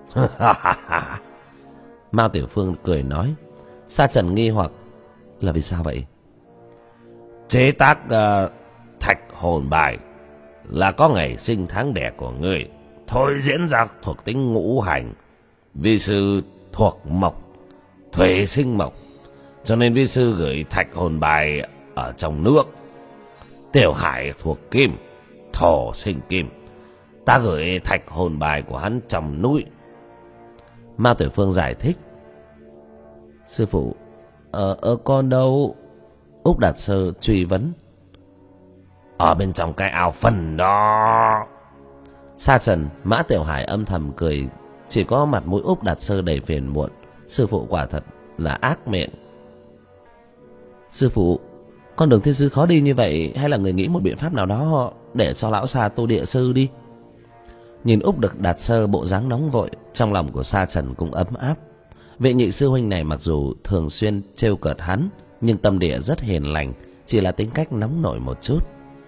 Mao Tiểu Phương cười nói. Sa Trần nghi hoặc, là vì sao vậy? Chế tác thạch hồn bài là có ngày sinh tháng đẻ của ngươi, thôi diễn ra thuộc tính ngũ hành. Vi sư thuộc mộc, thủy sinh mộc, cho nên vi sư gửi thạch hồn bài ở trong nước. Tiểu Hải thuộc kim, thổ sinh kim, ta gửi thạch hồn bài của hắn trong núi. Mao Tiểu Phương giải thích. Sư phụ, con đâu? Úc Đạt Sơ truy vấn. Ở bên trong cái ao phân đó. Sa Trần, Mã Tiểu Hải âm thầm cười. Chỉ có mặt mũi Úc Đạt Sơ đầy phiền muộn. Sư phụ quả thật là ác miệng. Sư phụ, con đường thiên sư khó đi như vậy, hay là người nghĩ một biện pháp nào đó để cho lão Sa tu địa sư đi? Nhìn Úc Đạt Sơ bộ dáng nóng vội, trong lòng của Sa Trần cũng ấm áp. Vị nhị sư huynh này mặc dù thường xuyên trêu cợt hắn, nhưng tâm địa rất hiền lành, chỉ là tính cách nóng nổi một chút.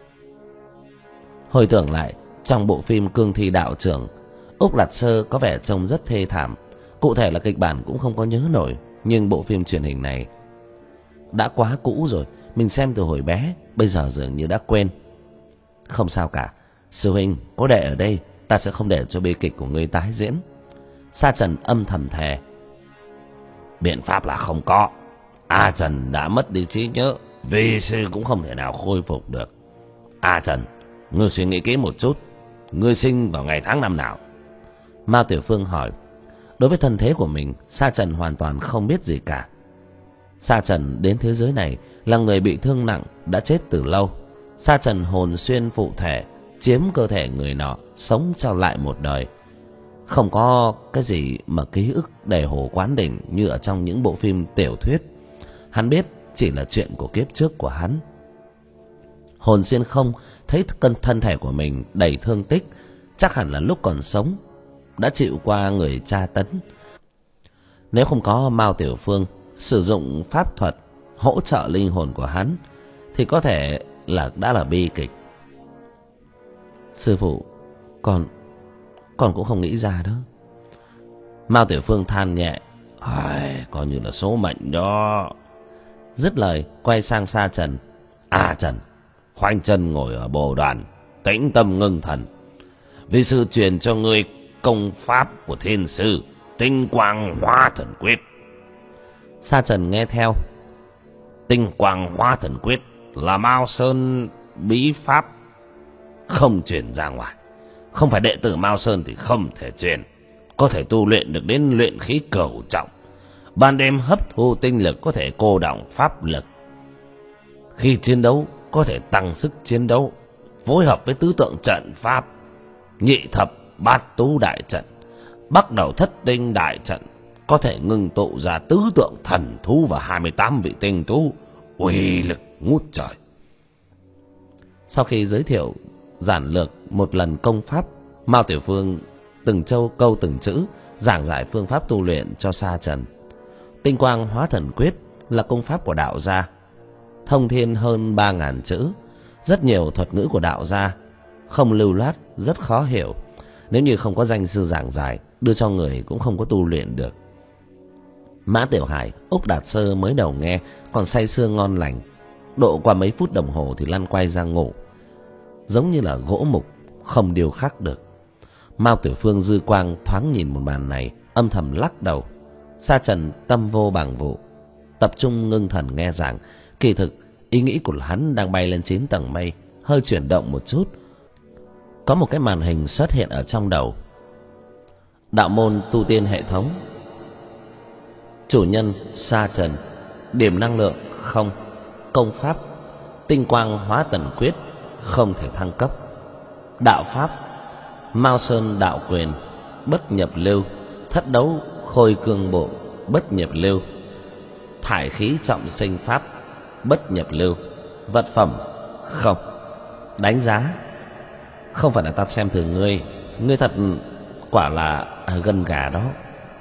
Hồi tưởng lại, trong bộ phim Cương Thi Đạo Trưởng, Úc Đạt Sơ có vẻ trông rất thê thảm. Cụ thể là kịch bản cũng không có nhớ nổi, nhưng bộ phim truyền hình này đã quá cũ rồi, mình xem từ hồi bé, bây giờ dường như đã quên. Không sao cả, sư huynh có đệ ở đây, ta sẽ không để cho bi kịch của ngươi tái diễn. Sa Trần âm thầm thề. Biện pháp là không có. A Trần đã mất đi trí nhớ, vi sư cũng không thể nào khôi phục được. A Trần, ngươi suy nghĩ kỹ một chút, ngươi sinh vào ngày tháng năm nào? Mao Tiểu Phương hỏi. Đối với thân thế của mình, Sa Trần hoàn toàn không biết gì cả. Sa Trần đến thế giới này là người bị thương nặng, đã chết từ lâu. Sa Trần hồn xuyên phụ thể, chiếm cơ thể người nọ, sống trao lại một đời. Không có cái gì mà ký ức đầy hồ quán đỉnh như ở trong những bộ phim tiểu thuyết. Hắn biết chỉ là chuyện của kiếp trước của hắn. Hồn xuyên không thấy thân thể của mình đầy thương tích, chắc hẳn là lúc còn sống đã chịu qua người tra tấn. Nếu không có Mao Tiểu Phương sử dụng pháp thuật hỗ trợ linh hồn của hắn thì có thể là đã là bi kịch. Sư phụ, con cũng không nghĩ ra đó. Mao Tiểu Phương than nhẹ. Coi như là số mệnh đó. Dứt lời quay sang Sa Trần. A Trần, khoanh chân ngồi ở bồ đoàn, tĩnh tâm ngưng thần. Vi sư truyền cho ngươi công pháp của thiên sư, Tinh Quang Hóa Thần Quyết. Sa Trần nghe theo. Tinh Quang Hóa Thần Quyết là Mao Sơn bí pháp, không truyền ra ngoài. Không phải đệ tử Mao Sơn thì không thể truyền. Có thể tu luyện được đến luyện khí cửu trọng. Ban đêm hấp thu tinh lực, có thể cô đọng pháp lực. Khi chiến đấu có thể tăng sức chiến đấu. Phối hợp với tứ tượng trận pháp, nhị thập bát tú đại trận, bắt đầu thất tinh đại trận, có thể ngưng tụ ra tứ tượng thần thú và 28 vị tinh tú, uy lực ngút trời. Sau khi giới thiệu giản lược một lần công pháp, Mao Tiểu Phương từng câu câu từng chữ giảng giải phương pháp tu luyện cho Sa Trần. Tinh Quang Hóa Thần Quyết là công pháp của đạo gia, thông thiên hơn 3.000 chữ, rất nhiều thuật ngữ của đạo gia, không lưu loát, rất khó hiểu. Nếu như không có danh sư giảng giải, đưa cho người cũng không có tu luyện được. Mã Tiểu Hải, Úc Đạt Sơ mới đầu nghe còn say sưa ngon lành, độ qua mấy phút đồng hồ thì lăn quay ra ngủ, giống như là gỗ mục không điều khắc được. Mao Tiểu Phương dư quang thoáng nhìn một màn này, âm thầm lắc đầu. Sa Trần tâm vô bằng vụ, tập trung ngưng thần nghe giảng. Kỳ thực ý nghĩ của hắn đang bay lên 9 tầng mây, hơi chuyển động một chút, có một cái màn hình xuất hiện ở trong đầu. Đạo môn tu tiên hệ thống, chủ nhân Sa Trần, điểm năng lượng không, công pháp tinh quang hóa tần quyết không thể thăng cấp, đạo pháp Mao Sơn đạo quyền bất nhập lưu, thất đấu khôi cương bộ bất nhập lưu, thải khí trọng sinh pháp bất nhập lưu, vật phẩm không. Đánh giá: không phải là ta xem thường ngươi, ngươi thật quả là gân gà đó.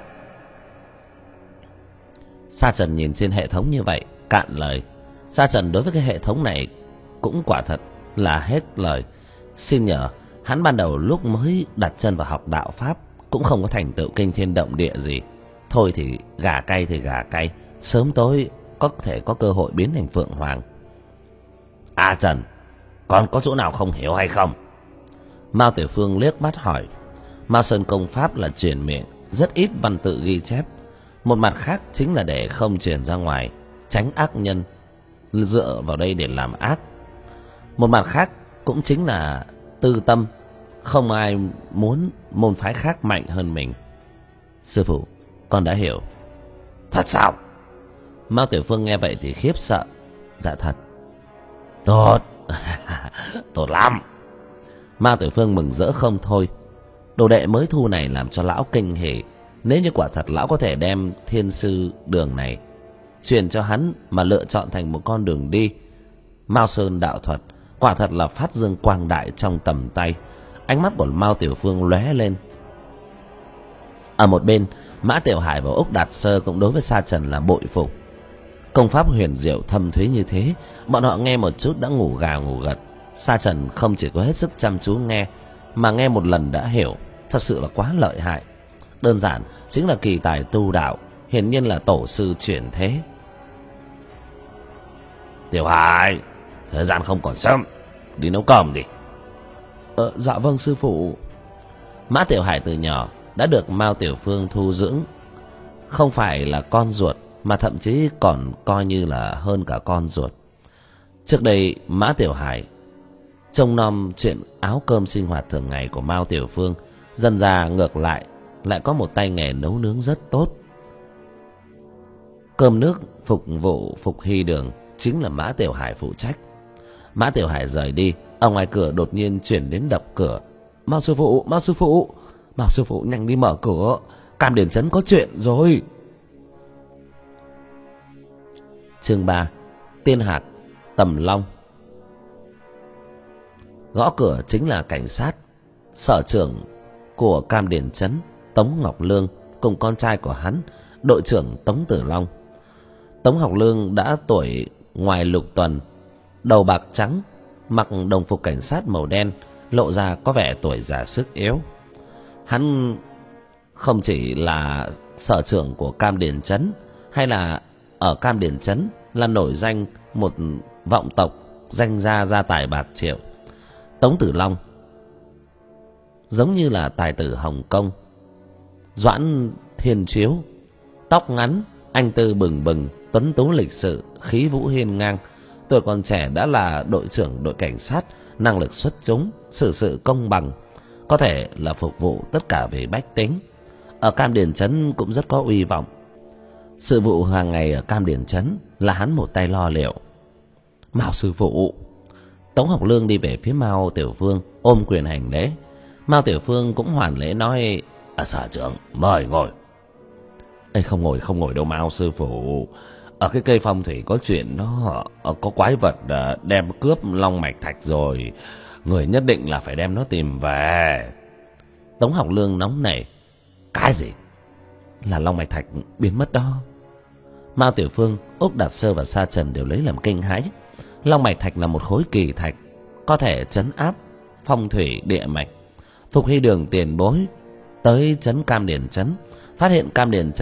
Sa Trần nhìn trên hệ thống như vậy, cạn lời. Sa Trần đối với cái hệ thống này cũng quả thật là hết lời. Xin nhờ, hắn ban đầu lúc mới đặt chân vào học đạo pháp cũng không có thành tựu kinh thiên động địa gì. Thôi thì gà cay, sớm tối có thể có cơ hội biến thành phượng hoàng. À Trần, còn có chỗ nào không hiểu hay không? Mao Tiểu Phương liếc mắt hỏi. Mao Sơn công pháp là truyền miệng, rất ít văn tự ghi chép. Một mặt khác chính là để không truyền ra ngoài, tránh ác nhân dựa vào đây để làm ác. Một mặt khác cũng chính là tư tâm, không ai muốn môn phái khác mạnh hơn mình. Sư phụ, con đã hiểu. Thật sao? Mao Tiểu Phương nghe vậy thì khiếp sợ. Dạ thật. Tốt. Tốt lắm. Mao Tiểu Phương mừng rỡ không thôi. Đồ đệ mới thu này làm cho lão kinh hỉ. Nếu như quả thật lão có thể đem thiên sư đường này truyền cho hắn mà lựa chọn thành một con đường đi, Mao Sơn đạo thuật quả thật là phát dương quang đại trong tầm tay. Ánh mắt của Mao Tiểu Phương lóe lên. Ở một bên, Mã Tiểu Hải và Úc Đạt Sơ cũng đối với Sa Trần là bội phục. Công pháp huyền diệu thâm thúy như thế, bọn họ nghe một chút đã ngủ gà ngủ gật. Sa Trần không chỉ có hết sức chăm chú nghe, mà nghe một lần đã hiểu, thật sự là quá lợi hại. Đơn giản chính là kỳ tài tu đạo, hiển nhiên là tổ sư chuyển thế. Tiểu Hải, thời gian không còn sớm, đi nấu cơm đi. Dạ vâng sư phụ. Mã Tiểu Hải từ nhỏ đã được Mao Tiểu Phương thu dưỡng, không phải là con ruột mà thậm chí còn coi như là hơn cả con ruột. Trước đây Mã Tiểu Hải trông nom chuyện áo cơm sinh hoạt thường ngày của Mao Tiểu Phương, dần ra ngược lại có một tay nghề nấu nướng rất tốt. Cơm nước phục vụ Phục Hy Đường chính là Mã Tiểu Hải phụ trách. Mã Tiểu Hải rời đi, ở ngoài cửa đột nhiên chuyển đến đập cửa. Mao sư phụ, Mao sư phụ, Mao sư phụ nhanh đi mở cửa, Cam Điền Trấn có chuyện rồi. Chương 3: Tiên hạt Tầm Long. Gõ cửa chính là cảnh sát sở trưởng của Cam Điền Trấn, Tống Ngọc Lương, cùng con trai của hắn, đội trưởng Tống Tử Long. Tống Ngọc Lương đã tuổi ngoài lục tuần, đầu bạc trắng, mặc đồng phục cảnh sát màu đen, lộ ra có vẻ tuổi già sức yếu. Hắn không chỉ là sở trưởng của Cam Điền Trấn, hay là ở Cam Điền Trấn là nổi danh một vọng tộc danh gia tài bạc triệu. Tống Tử Long giống như là tài tử Hồng Kông, Doãn Thiên Chiếu, tóc ngắn, anh tư bừng bừng, tuấn tú lịch sự, khí vũ hiên ngang. Tuổi còn trẻ đã là đội trưởng đội cảnh sát, năng lực xuất chúng, xử sự công bằng, có thể là phục vụ tất cả về bách tính. Ở Cam Điền Trấn cũng rất có uy vọng. Sự vụ hàng ngày ở Cam Điền Trấn là hắn một tay lo liệu. Mao sư phụ. Tống Ngọc Lương đi về phía Mao Tiểu Phương, ôm quyền hành lễ. Mao Tiểu Phương cũng hoàn lễ nói: sở trưởng mời ngồi. Ê, không ngồi đâu Mao sư phụ. Ở cái cây phong thủy có chuyện nó có quái vật đem cướp long mạch thạch rồi, người nhất định là phải đem nó tìm về. Tống Ngọc Lương nóng nảy: cái gì? Là long mạch thạch biến mất đó. Mao Tiểu Phương, Úc Đạt Sơ và Sa Trần đều lấy làm kinh hãi. Long mạch thạch là một khối kỳ thạch, có thể trấn áp phong thủy địa mạch. Phục Hy Đường tiền bối tới trấn Cam Điền Trấn, phát hiện Cam Điền Trấn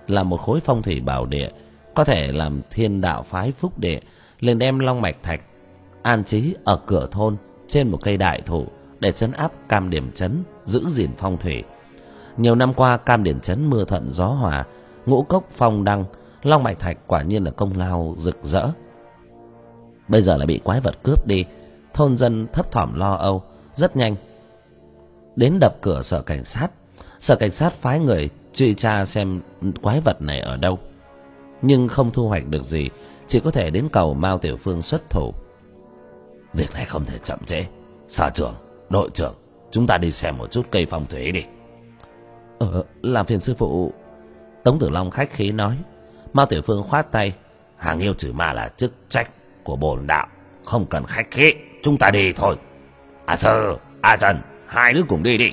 là một khối phong thủy bảo địa, có thể làm thiên đạo phái phúc địa, liền đem long mạch thạch an trí ở cửa thôn trên một cây đại thụ để trấn áp Cam Điểm Trấn, giữ gìn phong thủy. Nhiều năm qua Cam Điểm Trấn mưa thuận gió hòa, ngũ cốc phong đăng, long mạch thạch quả nhiên là công lao rực rỡ. Bây giờ lại bị quái vật cướp đi, thôn dân thấp thỏm lo âu, rất nhanh đến đập cửa sở cảnh sát. Sở cảnh sát phái người truy tra xem quái vật này ở đâu, nhưng không thu hoạch được gì, chỉ có thể đến cầu Mao Tiểu Phương xuất thủ. Việc này không thể chậm trễ. Sở trưởng, đội trưởng, chúng ta đi xem một chút cây phong thủy đi. Làm phiền sư phụ. Tống Tử Long khách khí nói. Mao Tiểu Phương khoát tay. Hàng yêu trừ ma là chức trách của bổn đạo, không cần khách khí, chúng ta đi thôi. A Sơ, A Trần, hai đứa cùng đi đi.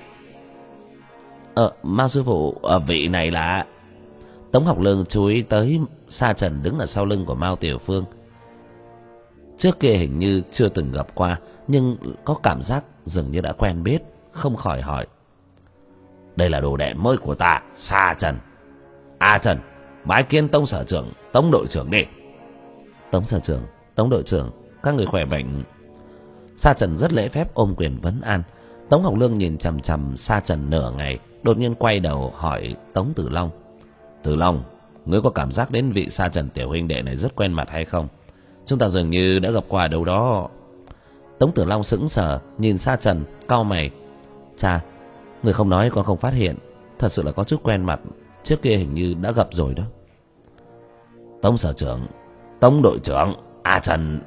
Mao sư phụ, vị này là... Tống Học Lương chú ý tới Sa Trần đứng ở sau lưng của Mao Tiểu Phương. Trước kia hình như chưa từng gặp qua, nhưng có cảm giác dường như đã quen biết, không khỏi hỏi. Đây là đồ đệ mới của ta, Sa Trần. A Trần, bái kiến Tống sở trưởng, Tống đội trưởng đi. Tống sở trưởng, Tống đội trưởng, các người khỏe bệnh. Sa Trần rất lễ phép ôm quyền vấn an. Tống Học Lương nhìn chằm chằm Sa Trần nửa ngày, đột nhiên quay đầu hỏi Tống Tử Long. Tử Long, ngươi có cảm giác đến vị Sa Trần tiểu huynh đệ này rất quen mặt hay không? Chúng ta dường như đã gặp qua đâu đó. Tống Tử Long sững sờ nhìn Sa Trần, cau mày. Cha, người không nói con không phát hiện, thật sự là có chút quen mặt, trước kia hình như đã gặp rồi đó. Tống sở trưởng, Tống đội trưởng, A Trần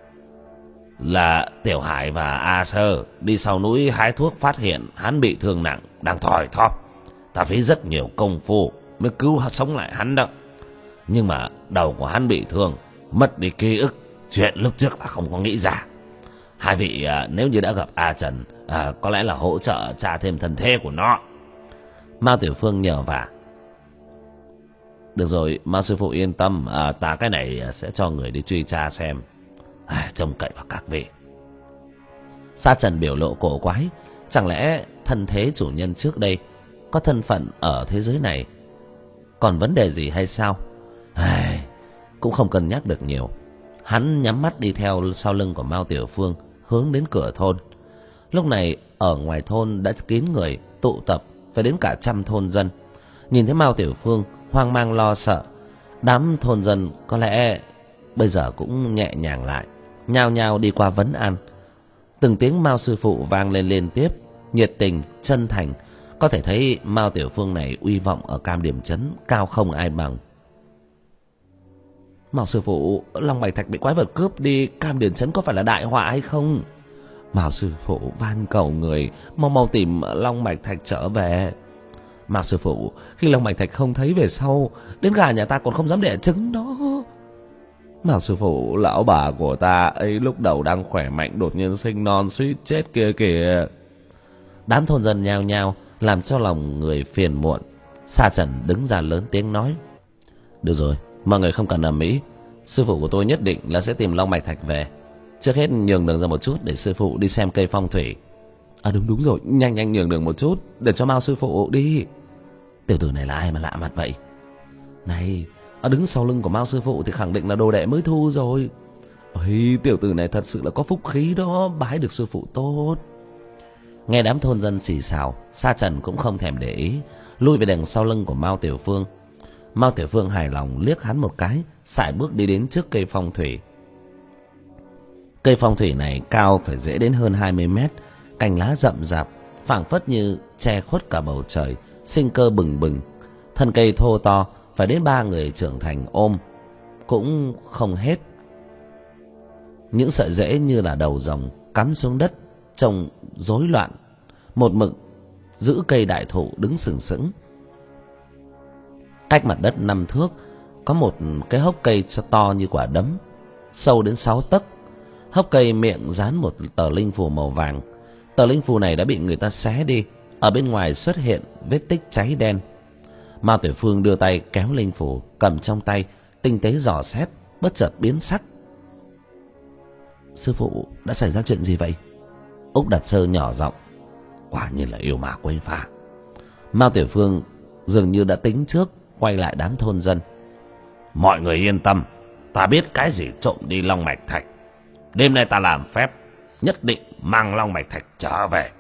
là Tiểu Hải và A Sơ đi sau núi hái thuốc, phát hiện hắn bị thương nặng, đang thoi thóp. Ta phí rất nhiều công phu mới cứu sống lại hắn đó. Nhưng mà đầu của hắn bị thương, mất đi ký ức, chuyện lúc trước là không có nghĩ ra. Hai vị nếu như đã gặp A Trần, có lẽ là hỗ trợ tra thêm thân thế của nó. Mao Tiểu Phương nhờ vả. Được rồi, Mao sư phụ yên tâm, ta cái này sẽ cho người đi truy tra xem. Trông cậy vào các vị. Sa Trần biểu lộ cổ quái, chẳng lẽ thân thế chủ nhân trước đây có thân phận ở thế giới này, còn vấn đề gì hay sao? Cũng không cần nhắc được nhiều. Hắn nhắm mắt đi theo sau lưng của Mao Tiểu Phương, hướng đến cửa thôn. Lúc này ở ngoài thôn đã kín người tụ tập, phải đến cả 100 thôn dân. Nhìn thấy Mao Tiểu Phương hoang mang lo sợ, đám thôn dân có lẽ bây giờ cũng nhẹ nhàng lại, nhao nhao đi qua vấn an. Từng tiếng Mao sư phụ vang lên liên tiếp, nhiệt tình, chân thành. Có thể thấy Mao Tiểu Phương này uy vọng ở Cam Điểm Trấn cao không ai bằng. Mao sư phụ, long mạch thạch bị quái vật cướp đi, Cam Điểm Trấn có phải là đại họa hay không? Mao sư phụ van cầu người mau mau tìm long mạch thạch trở về. Mao sư phụ, khi long mạch thạch không thấy về sau, đến gà nhà ta còn không dám đẻ trứng đó. Mao sư phụ, lão bà của ta ấy lúc đầu đang khỏe mạnh, đột nhiên sinh non suýt chết kia kìa. Đám thôn dân nhao nhao làm cho lòng người phiền muộn. Sa Trần đứng ra lớn tiếng nói. Được rồi, mọi người không cần ầm ĩ. Sư phụ của tôi nhất định là sẽ tìm long mạch thạch về. Trước hết nhường đường ra một chút để sư phụ đi xem cây phong thủy. Đúng rồi, nhanh nhanh nhường đường một chút để cho Mao sư phụ đi. Tiểu tử này là ai mà lạ mặt vậy? Này, đứng sau lưng của Mao sư phụ thì khẳng định là đồ đệ mới thu rồi. Tiểu tử này thật sự là có phúc khí đó, bái được sư phụ tốt. Nghe đám thôn dân xì xào, Sa Trần cũng không thèm để ý, lui về đằng sau lưng của Mao Tiểu Phương. Mao Tiểu Phương hài lòng liếc hắn một cái, sải bước đi đến trước cây phong thủy. Cây phong thủy này cao phải dễ đến hơn 20 mét, cành lá rậm rạp, phảng phất như che khuất cả bầu trời, sinh cơ bừng bừng. Thân cây thô to, phải đến 3 người trưởng thành ôm cũng không hết. Những sợi rễ như là đầu rồng cắm xuống đất, trông rối loạn. Một mực giữ cây đại thụ đứng sừng sững. Cách mặt đất 5 thước có một cái hốc cây to như quả đấm, sâu đến 6 tấc. Hốc cây miệng dán một tờ linh phù màu vàng. Tờ linh phù này đã bị người ta xé đi, ở bên ngoài xuất hiện vết tích cháy đen. Mao Tiểu Phương đưa tay kéo linh phù cầm trong tay, tinh tế dò xét, bất chợt biến sắc. Sư phụ, đã xảy ra chuyện gì vậy? Úc Đạt Sơ nhỏ giọng. Quả nhiên là yêu ma quấy phá. Mao Tiểu Phương dường như đã tính trước, quay lại đám thôn dân. Mọi người yên tâm, ta biết cái gì trộm đi long mạch thạch. Đêm nay ta làm phép, nhất định mang long mạch thạch trở về.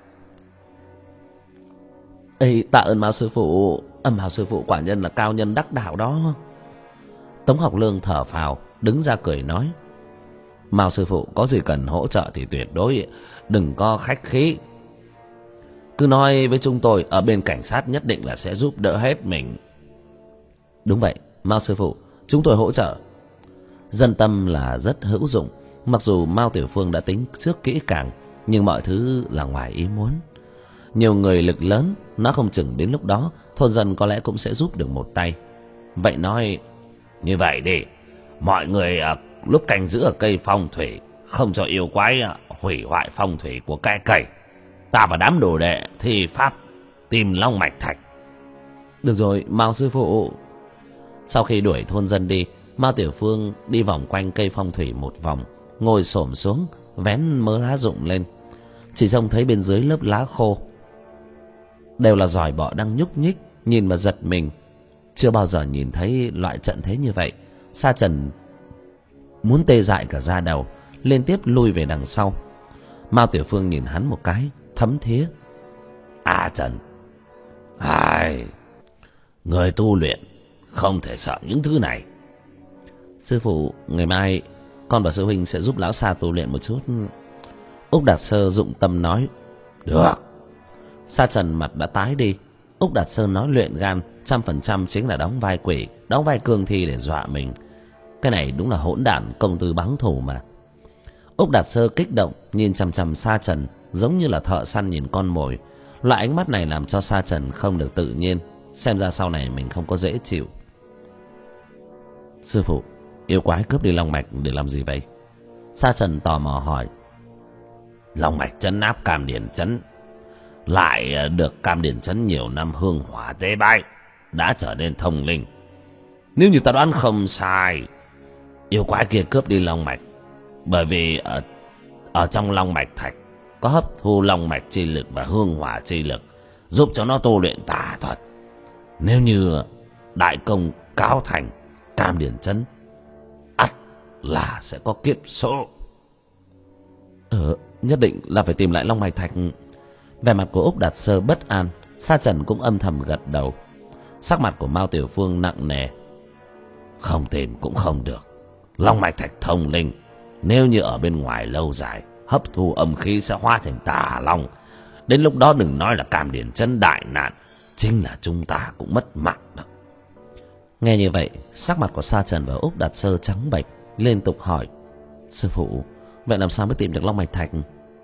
Ê, tạ ơn Mao sư phụ. Mao sư phụ quả nhân là cao nhân đắc đạo đó. Tống Học Lương thở phào, đứng ra cười nói: Mao sư phụ có gì cần hỗ trợ thì tuyệt đối đừng có khách khí. Cứ nói với chúng tôi, ở bên cảnh sát nhất định là sẽ giúp đỡ hết mình. Đúng vậy, Mao sư phụ, chúng tôi hỗ trợ. Dân tâm là rất hữu dụng. Mặc dù Mao Tiểu Phương đã tính trước kỹ càng, nhưng mọi thứ là ngoài ý muốn. Nhiều người lực lớn, nó không chừng đến lúc đó thôn dân có lẽ cũng sẽ giúp được một tay. Vậy nói như vậy đi, mọi người lúc canh giữ ở cây phong thủy, không cho yêu quái hủy hoại phong thủy của cái cây. Ta và đám đồ đệ thi pháp tìm long mạch thạch. Được rồi, Mao sư phụ. Sau khi đuổi thôn dân đi, Mao Tiểu Phương đi vòng quanh cây phong thủy một vòng, ngồi xổm xuống vén mớ lá rụng lên. Chỉ trông thấy bên dưới lớp lá khô đều là giòi bọ đang nhúc nhích, nhìn mà giật mình. Chưa bao giờ nhìn thấy loại trận thế như vậy. Sa Trần muốn tê dại cả da đầu, liên tiếp lui về đằng sau. Mao Tiểu Phương nhìn hắn một cái, thấm thía: Trần, người tu luyện không thể sợ những thứ này. Sư phụ, ngày mai con và sư huynh sẽ giúp lão Sa tu luyện một chút. Úc Đạt Sơ dụng tâm nói. Được. Sa Trần mặt đã tái đi. Úc Đạt Sơ nói luyện gan 100% chính là đóng vai quỷ, đóng vai cương thi để dọa mình. Cái này đúng là hỗn đản công tư báo thù mà. Úc Đạt Sơ kích động nhìn chằm chằm Sa Trần, giống như là thợ săn nhìn con mồi. Loại ánh mắt này làm cho Sa Trần không được tự nhiên. Xem ra sau này mình không có dễ chịu. Sư phụ, yêu quái cướp đi long mạch để làm gì vậy? Sa Trần tò mò hỏi. Long mạch trấn áp Cam Điền Trấn, lại được Cam Điền Trấn nhiều năm hương hỏa tế bái, đã trở nên thông linh. Nếu như ta đoán không sai, yêu quái kia cướp đi long mạch bởi vì ở trong long mạch thạch có hấp thu long mạch chi lực và hương hỏa chi lực, giúp cho nó tu luyện tà thuật. Nếu như đại công cáo thành, Cam Điền Trấn ắt là sẽ có kiếp số. Nhất định là phải tìm lại long mạch thạch. Vẻ mặt của Úc Đạt Sơ bất an. Sa Trần cũng âm thầm gật đầu. Sắc mặt của Mao Tiểu Phương nặng nề. Không tìm cũng không được. Long mạch thạch thông linh, nếu như ở bên ngoài lâu dài, hấp thu âm khí sẽ hóa thành tà long. Đến lúc đó đừng nói là Cam Điền Trấn đại nạn, chính là chúng ta cũng mất mạng đó. Nghe như vậy, sắc mặt của Sa Trần và Úc Đạt Sơ trắng bệch, liên tục hỏi: Sư phụ, vậy làm sao mới tìm được long mạch thạch?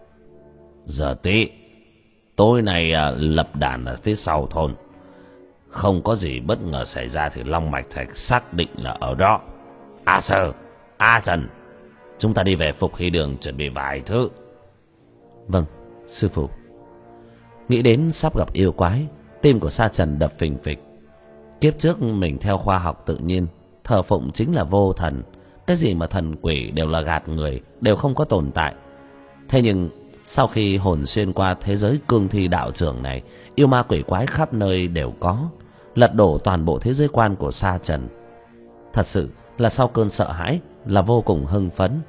Giờ tí tối nay lập đàn ở phía sau thôn, không có gì bất ngờ xảy ra thì long mạch thạch xác định là ở đó. Sơ, Trần, chúng ta đi về Phục Hy Đường chuẩn bị vài thứ. Vâng, sư phụ. Nghĩ đến sắp gặp yêu quái, tim của Sa Trần đập phình phịch. Kiếp trước mình theo khoa học tự nhiên, thờ phụng chính là vô thần. Cái gì mà thần quỷ đều là gạt người, đều không có tồn tại. Thế nhưng sau khi hồn xuyên qua thế giới cương thi đạo trưởng này, yêu ma quỷ quái khắp nơi đều có, lật đổ toàn bộ thế giới quan của Sa Trần. Thật sự là sau cơn sợ hãi là vô cùng hưng phấn.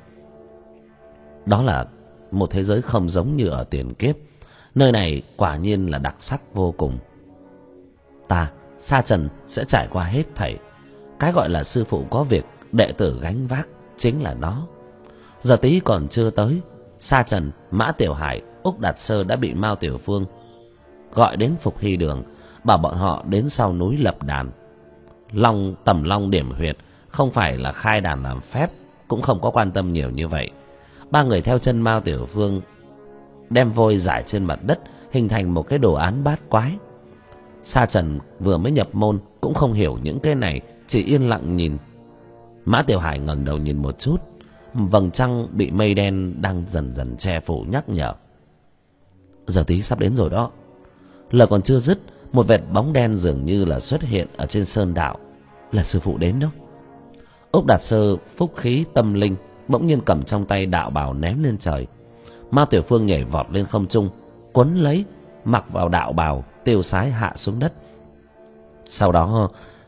Đó là một thế giới không giống như ở tiền kiếp. Nơi này quả nhiên là đặc sắc vô cùng. Ta, Sa Trần sẽ trải qua hết thảy. Cái gọi là sư phụ có việc, đệ tử gánh vác, chính là nó. Giờ tí còn chưa tới, Sa Trần, Mã Tiểu Hải, Úc Đạt Sơ đã bị Mao Tiểu Phương gọi đến Phục Hy Đường, bảo bọn họ đến sau núi lập đàn. Tầm long điểm huyệt, không phải là khai đàn làm phép, cũng không có quan tâm nhiều như vậy. Ba người theo chân Mao Tiểu Phương đem vôi rải trên mặt đất, hình thành một cái đồ án bát quái. Sa Trần vừa mới nhập môn cũng không hiểu những cái này, chỉ yên lặng nhìn. Mã Tiểu Hải ngẩng đầu nhìn một chút, vầng trăng bị mây đen đang dần dần che phủ nhắc nhở. Giờ tí sắp đến rồi đó. Lời còn chưa dứt, một vệt bóng đen dường như là xuất hiện ở trên sơn đạo. Là sư phụ đến đó. Úc Đạt Sơ phúc khí tâm linh, bỗng nhiên cầm trong tay đạo bào ném lên trời. Mao Tiểu Phương nhảy vọt lên không trung, quấn lấy, mặc vào đạo bào, tiêu sái hạ xuống đất. Sau đó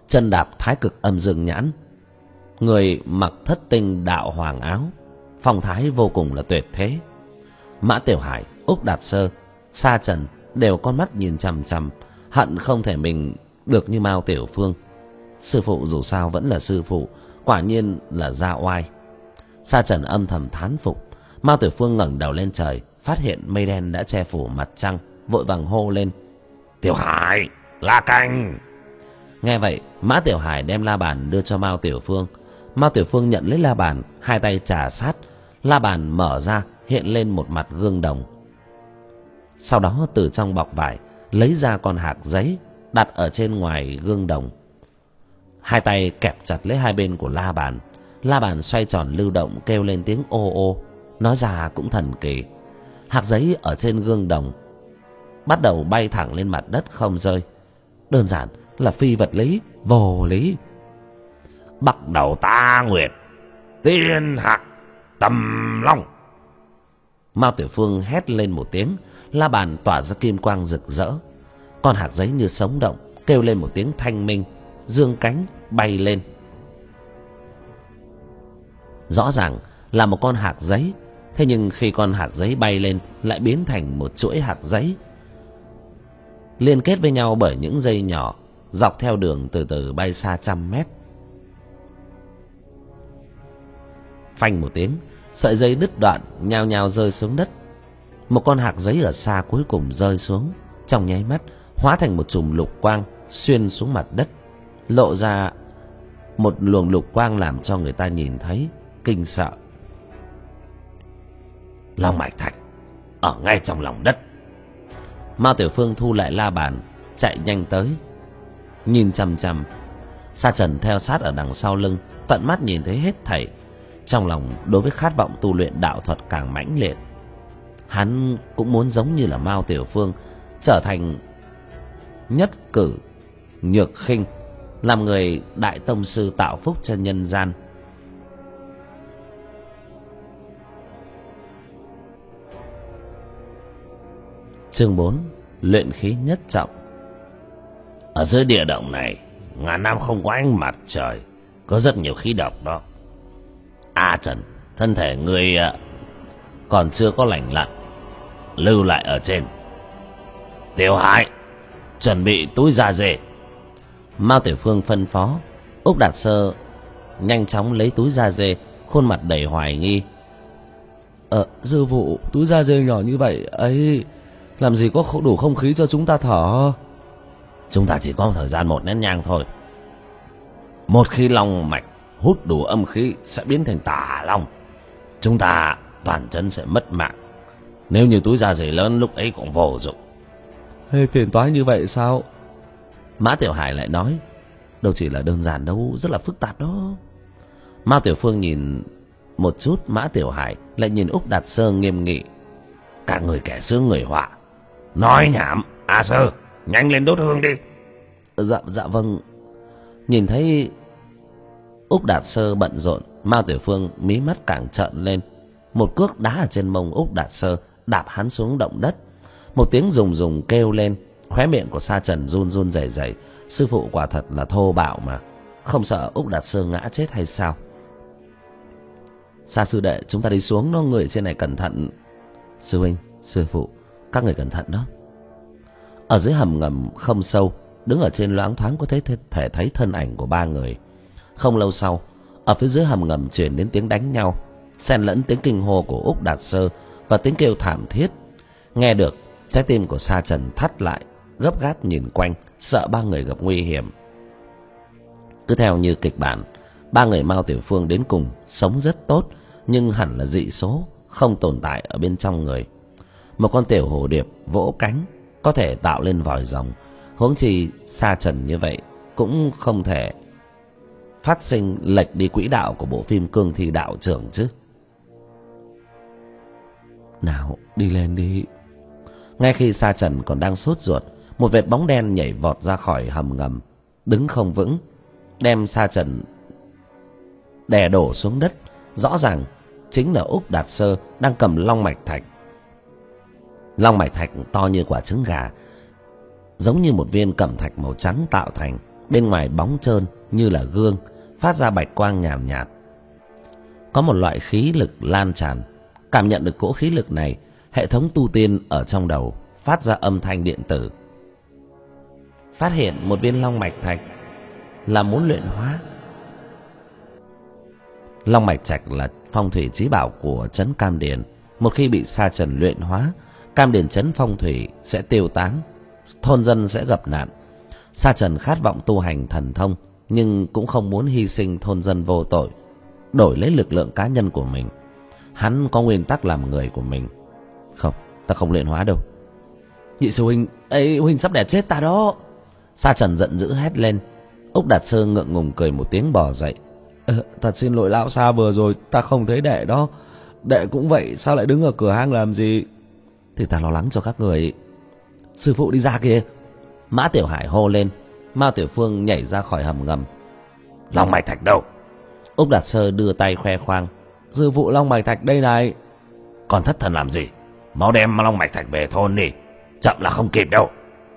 chân đạp thái cực âm dương nhãn, người mặc thất tinh đạo hoàng áo, phong thái vô cùng là tuyệt thế. Mã Tiểu Hải, Úc Đạt Sơ, Sa Trần đều con mắt nhìn chằm chằm, hận không thể mình được như Mao Tiểu Phương. Sư phụ dù sao vẫn là sư phụ, quả nhiên là ra oai. Sa Trần âm thầm thán phục. Mao Tiểu Phương ngẩng đầu lên trời, phát hiện mây đen đã che phủ mặt trăng, vội vàng hô lên: Tiểu Hải, La Canh. Nghe vậy, Mã Tiểu Hải đem la bàn đưa cho Mao Tiểu Phương. Mao Tiểu Phương nhận lấy la bàn, hai tay trà sát, la bàn mở ra, hiện lên một mặt gương đồng. Sau đó từ trong bọc vải lấy ra con hạt giấy, đặt ở trên ngoài gương đồng. Hai tay kẹp chặt lấy hai bên của la bàn xoay tròn lưu động, kêu lên tiếng ô ô. Nói ra cũng thần kỳ, hạt giấy ở trên gương đồng bắt đầu bay thẳng lên mặt đất không rơi. Đơn giản là phi vật lý, vô lý. Bắt đầu ta nguyệt, tiên hạc tầm long. Mao Tiểu Phương hét lên một tiếng, la bàn tỏa ra kim quang rực rỡ. Con hạt giấy như sống động, kêu lên một tiếng thanh minh, dương cánh bay lên. Rõ ràng là một con hạt giấy, thế nhưng khi con hạt giấy bay lên lại biến thành một chuỗi hạt giấy liên kết với nhau bởi những dây nhỏ, dọc theo đường từ từ bay xa trăm mét. Phanh một tiếng, sợi dây đứt đoạn, nhao nhao rơi xuống đất. Một con hạt giấy ở xa cuối cùng rơi xuống, trong nháy mắt hóa thành một chùm lục quang xuyên xuống mặt đất, lộ ra một luồng lục quang làm cho người ta nhìn thấy kinh sợ. Long mạch thạch ở ngay trong lòng đất. Mao Tiểu Phương thu lại la bàn, chạy nhanh tới, nhìn chằm chằm. Sa Trần theo sát ở đằng sau lưng, tận mắt nhìn thấy hết thảy. Trong lòng đối với khát vọng tu luyện đạo thuật càng mãnh liệt. Hắn cũng muốn giống như là Mao Tiểu Phương, trở thành nhất cử nhược khinh, làm người đại tông sư tạo phúc cho nhân gian. Chương 4: Luyện khí nhất trọng. Ở dưới địa động này, ngàn năm không có ánh mặt trời, có rất nhiều khí độc đó. Trần, thân thể ngươi còn chưa có lành lặn, lưu lại ở trên. Tiểu Hải, chuẩn bị túi da dê. Mao Tiểu Phương phân phó. Úc Đạt Sơ nhanh chóng lấy túi da dê, khuôn mặt đầy hoài nghi. Sư phụ, túi da dê nhỏ như vậy ấy, làm gì có đủ không khí cho chúng ta thở? Chúng ta chỉ có thời gian 1 nén nhang thôi. Một khi long mạch hút đủ âm khí sẽ biến thành tà long, chúng ta toàn chân sẽ mất mạng. Nếu như túi da dê lớn lúc ấy cũng vô dụng. Hay phiền toái như vậy sao? Mã Tiểu Hải lại nói. Đâu chỉ là đơn giản đâu, rất là phức tạp đó. Mao Tiểu Phương nhìn một chút Mã Tiểu Hải, lại nhìn Úc Đạt Sơ nghiêm nghị. Các người kẻ sướng người họa, nói nhảm. Sơ, nhanh lên đốt hương đi. Dạ vâng. Nhìn thấy Úc Đạt Sơ bận rộn, Mao Tiểu Phương mí mắt càng trợn lên. Một cước đá ở trên mông Úc Đạt Sơ, đạp hắn xuống động đất. Một tiếng rùng rùng kêu lên, khóe miệng của Sa Trần run run rẩy rẩy. Sư phụ quả thật là thô bạo mà, không sợ Úc Đạt Sơ ngã chết hay sao? Sa sư đệ, chúng ta đi xuống đó, người trên này cẩn thận. Sư huynh, sư phụ, các người cẩn thận đó. Ở dưới hầm ngầm không sâu, đứng ở trên loáng thoáng có thể thấy thân ảnh của 3 người. Không lâu sau, ở phía dưới hầm ngầm truyền đến tiếng đánh nhau, xen lẫn tiếng kinh hô của Úc Đạt Sơ và tiếng kêu thảm thiết. Nghe được, trái tim của Sa Trần thắt lại, gấp gáp nhìn quanh, sợ 3 người gặp nguy hiểm. Cứ theo như kịch bản, 3 người Mao Tiểu Phương đến cùng sống rất tốt, nhưng hẳn là dị số, không tồn tại ở bên trong người. Một con tiểu hồ điệp vỗ cánh có thể tạo lên vòi rồng, huống chi Sa Trần như vậy cũng không thể phát sinh lệch đi quỹ đạo của bộ phim Cương Thi Đạo Trưởng chứ. Nào, đi lên đi. Ngay khi Sa Trần còn đang sốt ruột, một vệt bóng đen nhảy vọt ra khỏi hầm ngầm, đứng không vững, đem Sa Trần đè đổ xuống đất. Rõ ràng chính là Úc Đạt Sơ đang cầm long mạch thạch. Long mạch thạch to như quả trứng gà, giống như một viên cẩm thạch màu trắng tạo thành, Bên ngoài bóng trơn như là gương, phát ra bạch quang nhàn nhạt. Có một loại khí lực lan tràn. Cảm nhận được cỗ khí lực này, hệ thống tu tiên ở trong đầu phát ra âm thanh điện tử. Phát hiện một viên long mạch thạch là muốn luyện hóa. Long mạch thạch là phong thủy chí bảo của trấn Cam Điền. Một khi bị sa trần luyện hóa, Cam Điền trấn phong thủy sẽ tiêu tán, thôn dân sẽ gặp nạn. Sa trần khát vọng tu hành thần thông, nhưng cũng không muốn hy sinh thôn dân vô tội đổi lấy lực lượng cá nhân của mình. Hắn có nguyên tắc làm người của mình. Không, ta không luyện hóa đâu. Nhị sư huynh, ấy huynh sắp đẻ chết ta đó. Sa trần giận dữ hét lên. Úc Đạt Sơ ngượng ngùng cười một tiếng bò dậy. Thật xin lỗi lão Sa, vừa rồi ta không thấy đệ đó. Đệ cũng vậy, sao lại đứng ở cửa hang làm gì? Thì ta lo lắng cho các người. Sư phụ đi ra kìa. Mã Tiểu Hải hô lên. Mao Tiểu Phương nhảy ra khỏi hầm ngầm. Long mạch thạch đâu? Úc Đạt Sơ đưa tay khoe khoang. Sư phụ, long mạch thạch đây này. Còn thất thần làm gì? Mau đem long mạch thạch về thôn đi, chậm là không kịp đâu.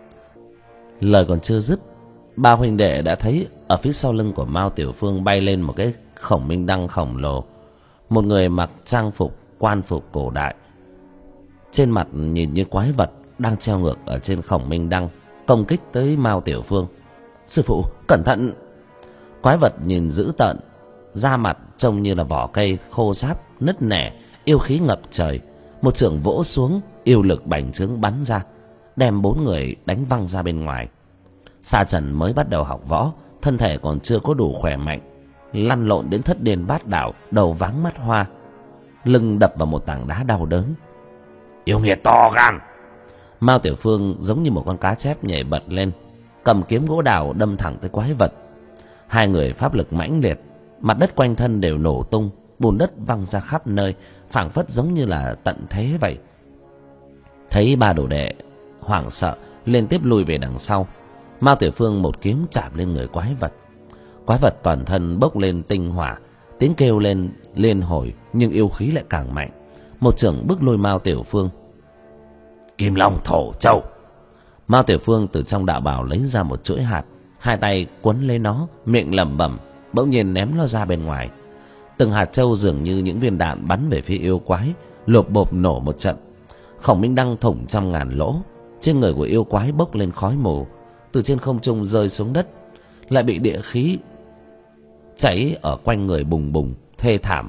Lời còn chưa dứt, ba huynh đệ đã thấy ở phía sau lưng của Mao Tiểu Phương bay lên một cái khổng minh đăng khổng lồ. Một người mặc trang phục quan phục cổ đại, trên mặt nhìn như quái vật, đang treo ngược ở trên khổng minh đăng, công kích tới Mao Tiểu Phương. Sư phụ, cẩn thận! Quái vật nhìn dữ tợn, da mặt trông như là vỏ cây khô ráp nứt nẻ, yêu khí ngập trời. Một chưởng vỗ xuống, yêu lực bành trướng bắn ra, đem bốn người đánh văng ra bên ngoài. Sa trần mới bắt đầu học võ, thân thể còn chưa có đủ khỏe mạnh, lăn lộn đến thất điên bát đảo, đầu váng mắt hoa, lưng đập vào một tảng đá đau đớn. Yêu nghiệt to gan! Mao Tiểu Phương giống như một con cá chép nhảy bật lên, cầm kiếm gỗ đào đâm thẳng tới quái vật. Hai người pháp lực mãnh liệt, mặt đất quanh thân đều nổ tung, bùn đất văng ra khắp nơi, phảng phất giống như là tận thế vậy. Thấy ba đồ đệ hoảng sợ liên tiếp lùi về đằng sau, Mao Tiểu Phương một kiếm chạm lên người quái vật. Quái vật toàn thân bốc lên tinh hỏa, tiếng kêu lên liên hồi, nhưng yêu khí lại càng mạnh. Một chưởng bức lùi Mao Tiểu Phương. Kim Long Thổ Châu! Mao Tiểu Phương từ trong đạo bào lấy ra một chuỗi hạt, hai tay quấn lấy nó, miệng lẩm bẩm, bỗng nhiên ném nó ra bên ngoài. Từng hạt châu dường như những viên đạn bắn về phía yêu quái, lộp bộp nổ một trận. Khổng minh đăng thủng trăm ngàn lỗ, trên người của yêu quái bốc lên khói mù, từ trên không trung rơi xuống đất, lại bị địa khí cháy ở quanh người bùng bùng thê thảm.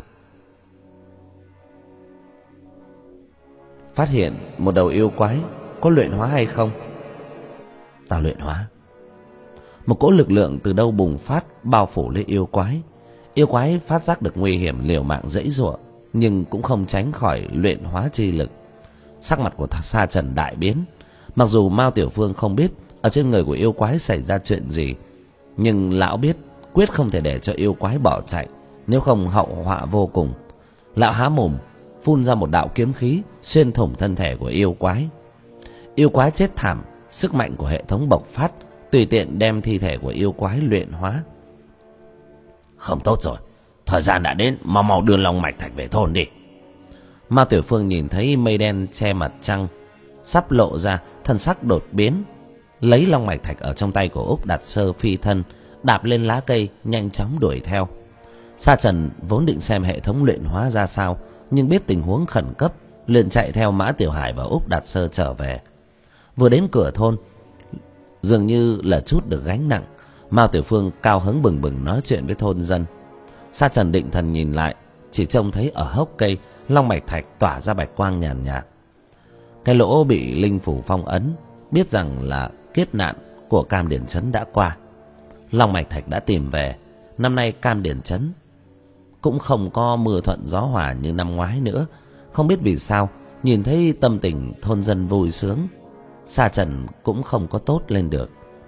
Phát hiện một đầu yêu quái, có luyện hóa hay không? Ta luyện hóa. Một cỗ lực lượng từ đâu bùng phát, bao phủ lấy yêu quái. Yêu quái phát giác được nguy hiểm, liều mạng giãy giụa, nhưng cũng không tránh khỏi luyện hóa chi lực. Sắc mặt của Sa Trần đại biến. Mặc dù Mao Tiểu Phương không biết ở trên người của yêu quái xảy ra chuyện gì, nhưng lão biết quyết không thể để cho yêu quái bỏ chạy, nếu không hậu họa vô cùng. Lão há mồm phun ra một đạo kiếm khí xuyên thủng thân thể của yêu quái. Yêu quái chết thảm, sức mạnh của hệ thống bộc phát, tùy tiện đem thi thể của yêu quái luyện hóa. Không tốt rồi, thời gian đã đến, mau mau đưa long mạch thạch về thôn đi. Mao Tiểu Phương nhìn thấy mây đen che mặt trăng sắp lộ ra, thân sắc đột biến, lấy long mạch thạch ở trong tay của Úc Đạt Sơ phi thân, đạp lên lá cây nhanh chóng đuổi theo. Sa Trần vốn định xem hệ thống luyện hóa ra sao, nhưng biết tình huống khẩn cấp, liền chạy theo Mã Tiểu Hải và Úc Đạt Sơ trở về. Vừa đến cửa thôn, dường như là chút được gánh nặng, Mao Tiểu Phương cao hứng bừng bừng nói chuyện với thôn dân. Sa Trần định thần nhìn lại, chỉ trông thấy ở hốc cây long mạch thạch tỏa ra bạch quang nhàn nhạt. Cái lỗ bị linh phủ phong ấn, biết rằng là kiếp nạn của Cam Điền trấn đã qua. Long mạch thạch đã tìm về. Năm nay Cam Điền trấn cũng không có mưa thuận gió hòa như năm ngoái nữa. Không biết vì sao, nhìn thấy tâm tình thôn dân vui sướng, Sa Trần cũng không có tốt lên được.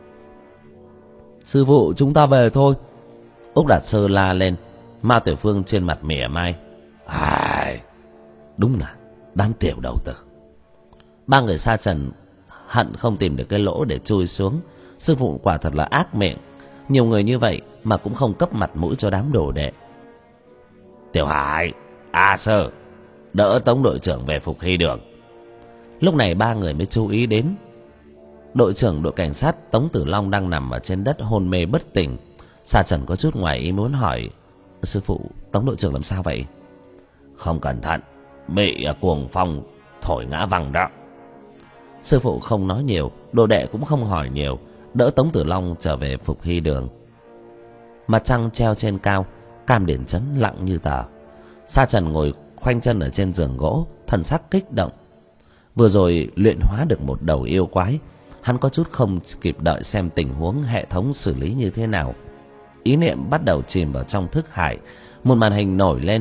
Sư phụ, chúng ta về thôi. Úc Đạt Sơ la lên. Mao Tiểu Phương trên mặt mỉa mai. Ai, đúng là đám tiểu đầu tử. Ba người Sa Trần hận không tìm được cái lỗ để chui xuống. Sư phụ quả thật là ác miệng, nhiều người như vậy mà cũng không cấp mặt mũi cho đám đồ đệ. Tiểu Hải, A Sơ, đỡ Tống đội trưởng về phục hy đường. Lúc này ba người mới chú ý đến đội trưởng đội cảnh sát Tống Tử Long đang nằm ở trên đất hôn mê bất tỉnh. Sa Trần có chút ngoài ý muốn hỏi: sư phụ, Tống đội trưởng làm sao vậy? Không cẩn thận, bị cuồng phong thổi ngã văng đó. Sư phụ không nói nhiều, đồ đệ cũng không hỏi nhiều, đỡ Tống Tử Long trở về Phục Hy Đường. Mặt trăng treo trên cao, Cam Điển Chấn lặng như tờ. Sa Trần ngồi khoanh chân ở trên giường gỗ, thần sắc kích động. Vừa rồi luyện hóa được một đầu yêu quái, hắn có chút không kịp đợi xem tình huống hệ thống xử lý như thế nào. Ý niệm bắt đầu chìm vào trong thức hải. Một màn hình nổi lên: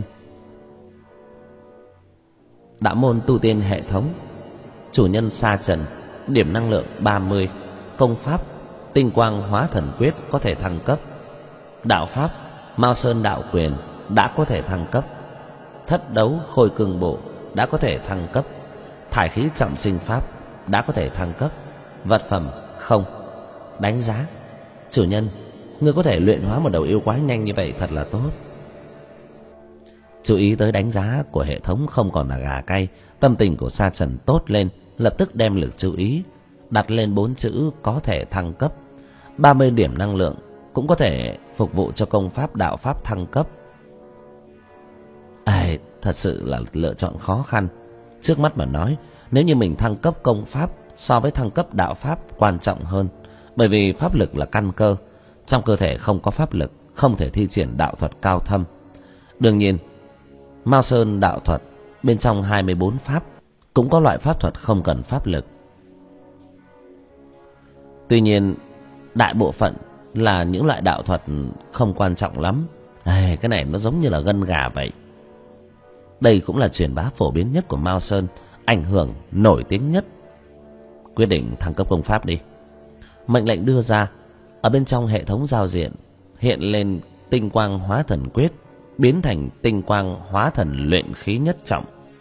đạo môn tu tiên hệ thống, chủ nhân Sa Trần, điểm năng lượng 30, công pháp tinh quang hóa thần quyết có thể thăng cấp, đạo pháp Mao Sơn đạo quyền đã có thể thăng cấp, thất đấu khôi cương bộ đã có thể thăng cấp, thải khí trọng sinh pháp đã có thể thăng cấp, vật phẩm không. Đánh giá: chủ nhân, ngươi có thể luyện hóa một đầu yêu quái nhanh như vậy thật là tốt. Chú ý tới đánh giá của hệ thống không còn là gà cay, tâm tình của Sa Trần tốt lên, lập tức đem lực chú ý đặt lên 4 chữ có thể thăng cấp. 30 điểm năng lượng cũng có thể phục vụ cho công pháp đạo pháp thăng cấp. Thật sự là lựa chọn khó khăn. Trước mắt mà nói, nếu như mình thăng cấp công pháp so với thăng cấp đạo pháp quan trọng hơn, bởi vì pháp lực là căn cơ, trong cơ thể không có pháp lực không thể thi triển đạo thuật cao thâm. Đương nhiên, Mao Sơn đạo thuật bên trong 24 pháp cũng có loại pháp thuật không cần pháp lực. Tuy nhiên, đại bộ phận là những loại đạo thuật không quan trọng lắm. Cái này nó giống như là gân gà vậy. Đây cũng là truyền bá phổ biến nhất của Mao Sơn, ảnh hưởng nổi tiếng nhất. Quyết định thăng cấp công pháp đi. Mệnh lệnh đưa ra, ở bên trong hệ thống giao diện hiện lên tinh quang hóa thần quyết biến thành tinh quang hóa thần luyện khí nhất trọng.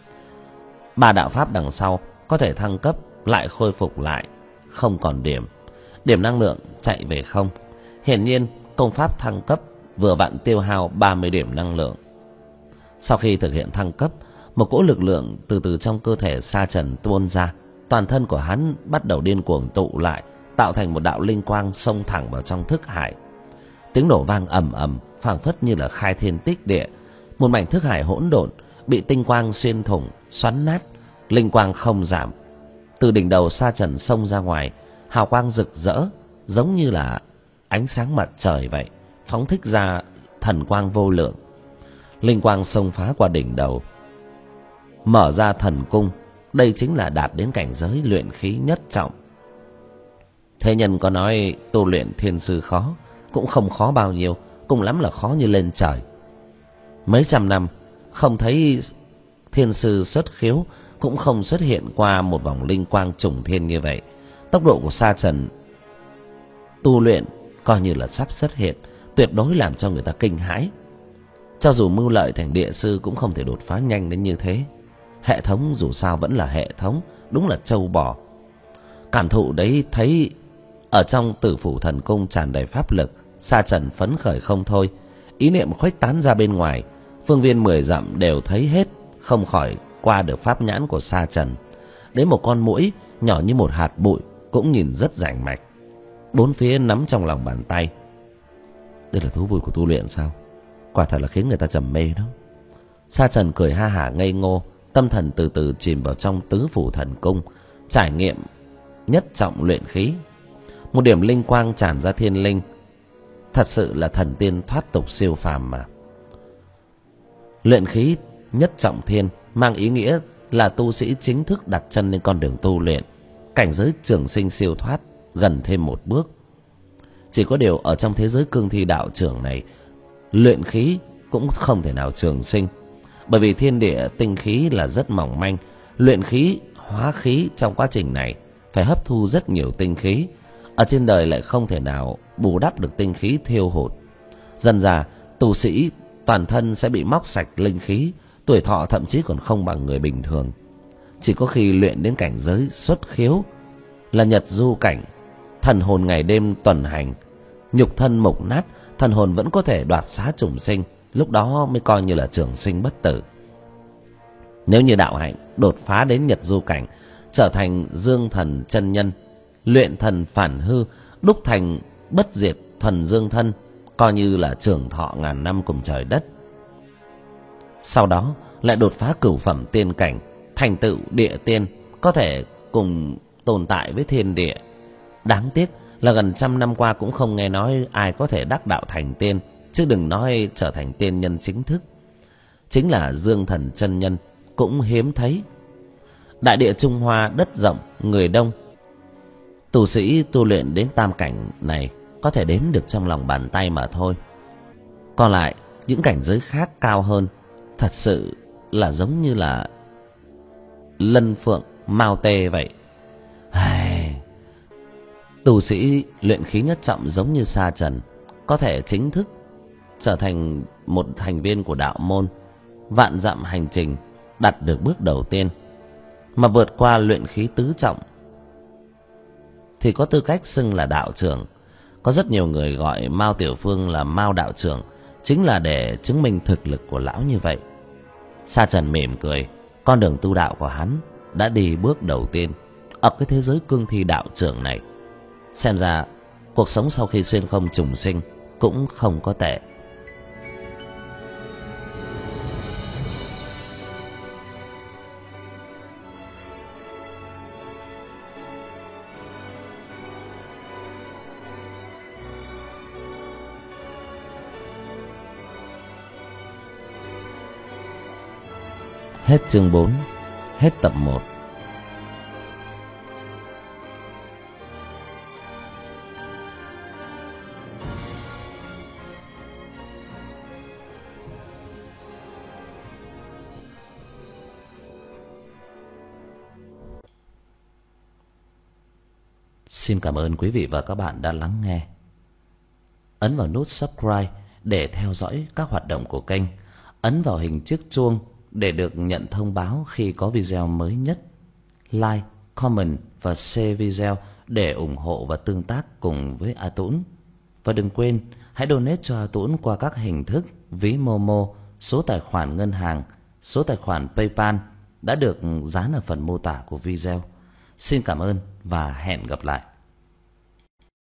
3 đạo pháp đằng sau có thể thăng cấp lại khôi phục lại, không còn điểm. Điểm năng lượng chạy về không. Hiển nhiên công pháp thăng cấp vừa vặn tiêu hao 30 điểm năng lượng. Sau khi thực hiện thăng cấp, một cỗ lực lượng từ từ trong cơ thể Sa Trần tuôn ra. Toàn thân của hắn bắt đầu điên cuồng tụ lại, tạo thành một đạo linh quang xông thẳng vào trong thức hải. Tiếng nổ vang ầm ầm, phảng phất như là khai thiên tích địa. Một mảnh thức hải hỗn độn bị tinh quang xuyên thủng, xoắn nát. Linh quang không giảm, từ đỉnh đầu Sa Trần xông ra ngoài, hào quang rực rỡ giống như là ánh sáng mặt trời vậy, phóng thích ra thần quang vô lượng. Linh quang xông phá qua đỉnh đầu, mở ra thần cung. Đây chính là đạt đến cảnh giới luyện khí nhất trọng. Thế nhân có nói tu luyện thiên sư khó, cũng không khó bao nhiêu, cùng lắm là khó như lên trời. Mấy trăm năm không thấy thiên sư xuất khiếu, cũng không xuất hiện qua một vòng linh quang trùng thiên như vậy. Tốc độ của Sa Trần tu luyện coi như là sắp xuất hiện, tuyệt đối làm cho người ta kinh hãi. Cho dù mưu lợi thành địa sư cũng không thể đột phá nhanh đến như thế. Hệ thống dù sao vẫn là hệ thống, đúng là trâu bò. Cảm thụ đấy, thấy ở trong Tử Phủ Thần Cung tràn đầy pháp lực, Sa Trần phấn khởi không thôi. Ý niệm khuếch tán ra bên ngoài, phương viên 10 dặm đều thấy hết, không khỏi qua được pháp nhãn của Sa Trần. Đến một con muỗi nhỏ như một hạt bụi cũng nhìn rất rành mạch. Bốn phía nắm trong lòng bàn tay. Đây là thú vui của tu luyện sao? Quả thật là khiến người ta trầm mê đó. Sa Trần cười ha hả ngây ngô, tâm thần từ từ chìm vào trong Tứ Phủ Thần Cung, trải nghiệm nhất trọng luyện khí. Một điểm linh quang tràn ra thiên linh, thật sự là thần tiên thoát tục siêu phàm mà. Luyện khí nhất trọng thiên mang ý nghĩa là tu sĩ chính thức đặt chân lên con đường tu luyện, cảnh giới trường sinh siêu thoát gần thêm một bước. Chỉ có điều ở trong thế giới cương thi đạo trưởng này, luyện khí cũng không thể nào trường sinh, bởi vì thiên địa tinh khí là rất mỏng manh. Luyện khí hóa khí trong quá trình này phải hấp thu rất nhiều tinh khí, ở trên đời lại không thể nào bù đắp được tinh khí thiêu hụt. Dần dà tu sĩ toàn thân sẽ bị móc sạch linh khí, tuổi thọ thậm chí còn không bằng người bình thường. Chỉ có khi luyện đến cảnh giới xuất khiếu là nhật du cảnh, thần hồn ngày đêm tuần hành, nhục thân mục nát, thần hồn vẫn có thể đoạt xá trùng sinh, lúc đó mới coi như là trường sinh bất tử. Nếu như đạo hạnh đột phá đến nhật du cảnh, trở thành dương thần chân nhân, luyện thần phản hư, đúc thành bất diệt thuần dương thân, coi như là trường thọ ngàn năm cùng trời đất. Sau đó lại đột phá cửu phẩm tiên cảnh, thành tựu địa tiên, có thể cùng tồn tại với thiên địa. Đáng tiếc là gần trăm năm qua cũng không nghe nói ai có thể đắc đạo thành tiên, chứ đừng nói trở thành tiên nhân chính thức. Chính là Dương Thần chân nhân cũng hiếm thấy. Đại địa Trung Hoa đất rộng người đông, tu sĩ tu luyện đến tam cảnh này có thể đếm được trong lòng bàn tay mà thôi. Còn lại những cảnh giới khác cao hơn, thật sự là giống như là lân phượng mao tê vậy. Tu sĩ luyện khí nhất trọng giống như Sa Trần có thể chính thức trở thành một thành viên của đạo môn, vạn dặm hành trình đặt được bước đầu tiên. Mà vượt qua luyện khí tứ trọng thì có tư cách xưng là đạo trưởng. Có rất nhiều người gọi Mao Tiểu Phương là Mao đạo trưởng, chính là để chứng minh thực lực của lão như vậy. Sa Trần mỉm cười, con đường tu đạo của hắn đã đi bước đầu tiên ở cái thế giới cương thi đạo trưởng này. Xem ra cuộc sống sau khi xuyên không trùng sinh cũng không có tệ. Hết chương 4, hết tập 1. Xin cảm ơn quý vị và các bạn đã lắng nghe. Ấn vào nút subscribe để theo dõi các hoạt động của kênh. Ấn vào hình chiếc chuông để được nhận thông báo khi có video mới nhất. Like, comment và share video để ủng hộ và tương tác cùng với A Tũng. Và đừng quên hãy donate cho A Tũng qua các hình thức ví Momo, số tài khoản ngân hàng, số tài khoản PayPal đã được dán ở phần mô tả của video. Xin cảm ơn và hẹn gặp lại.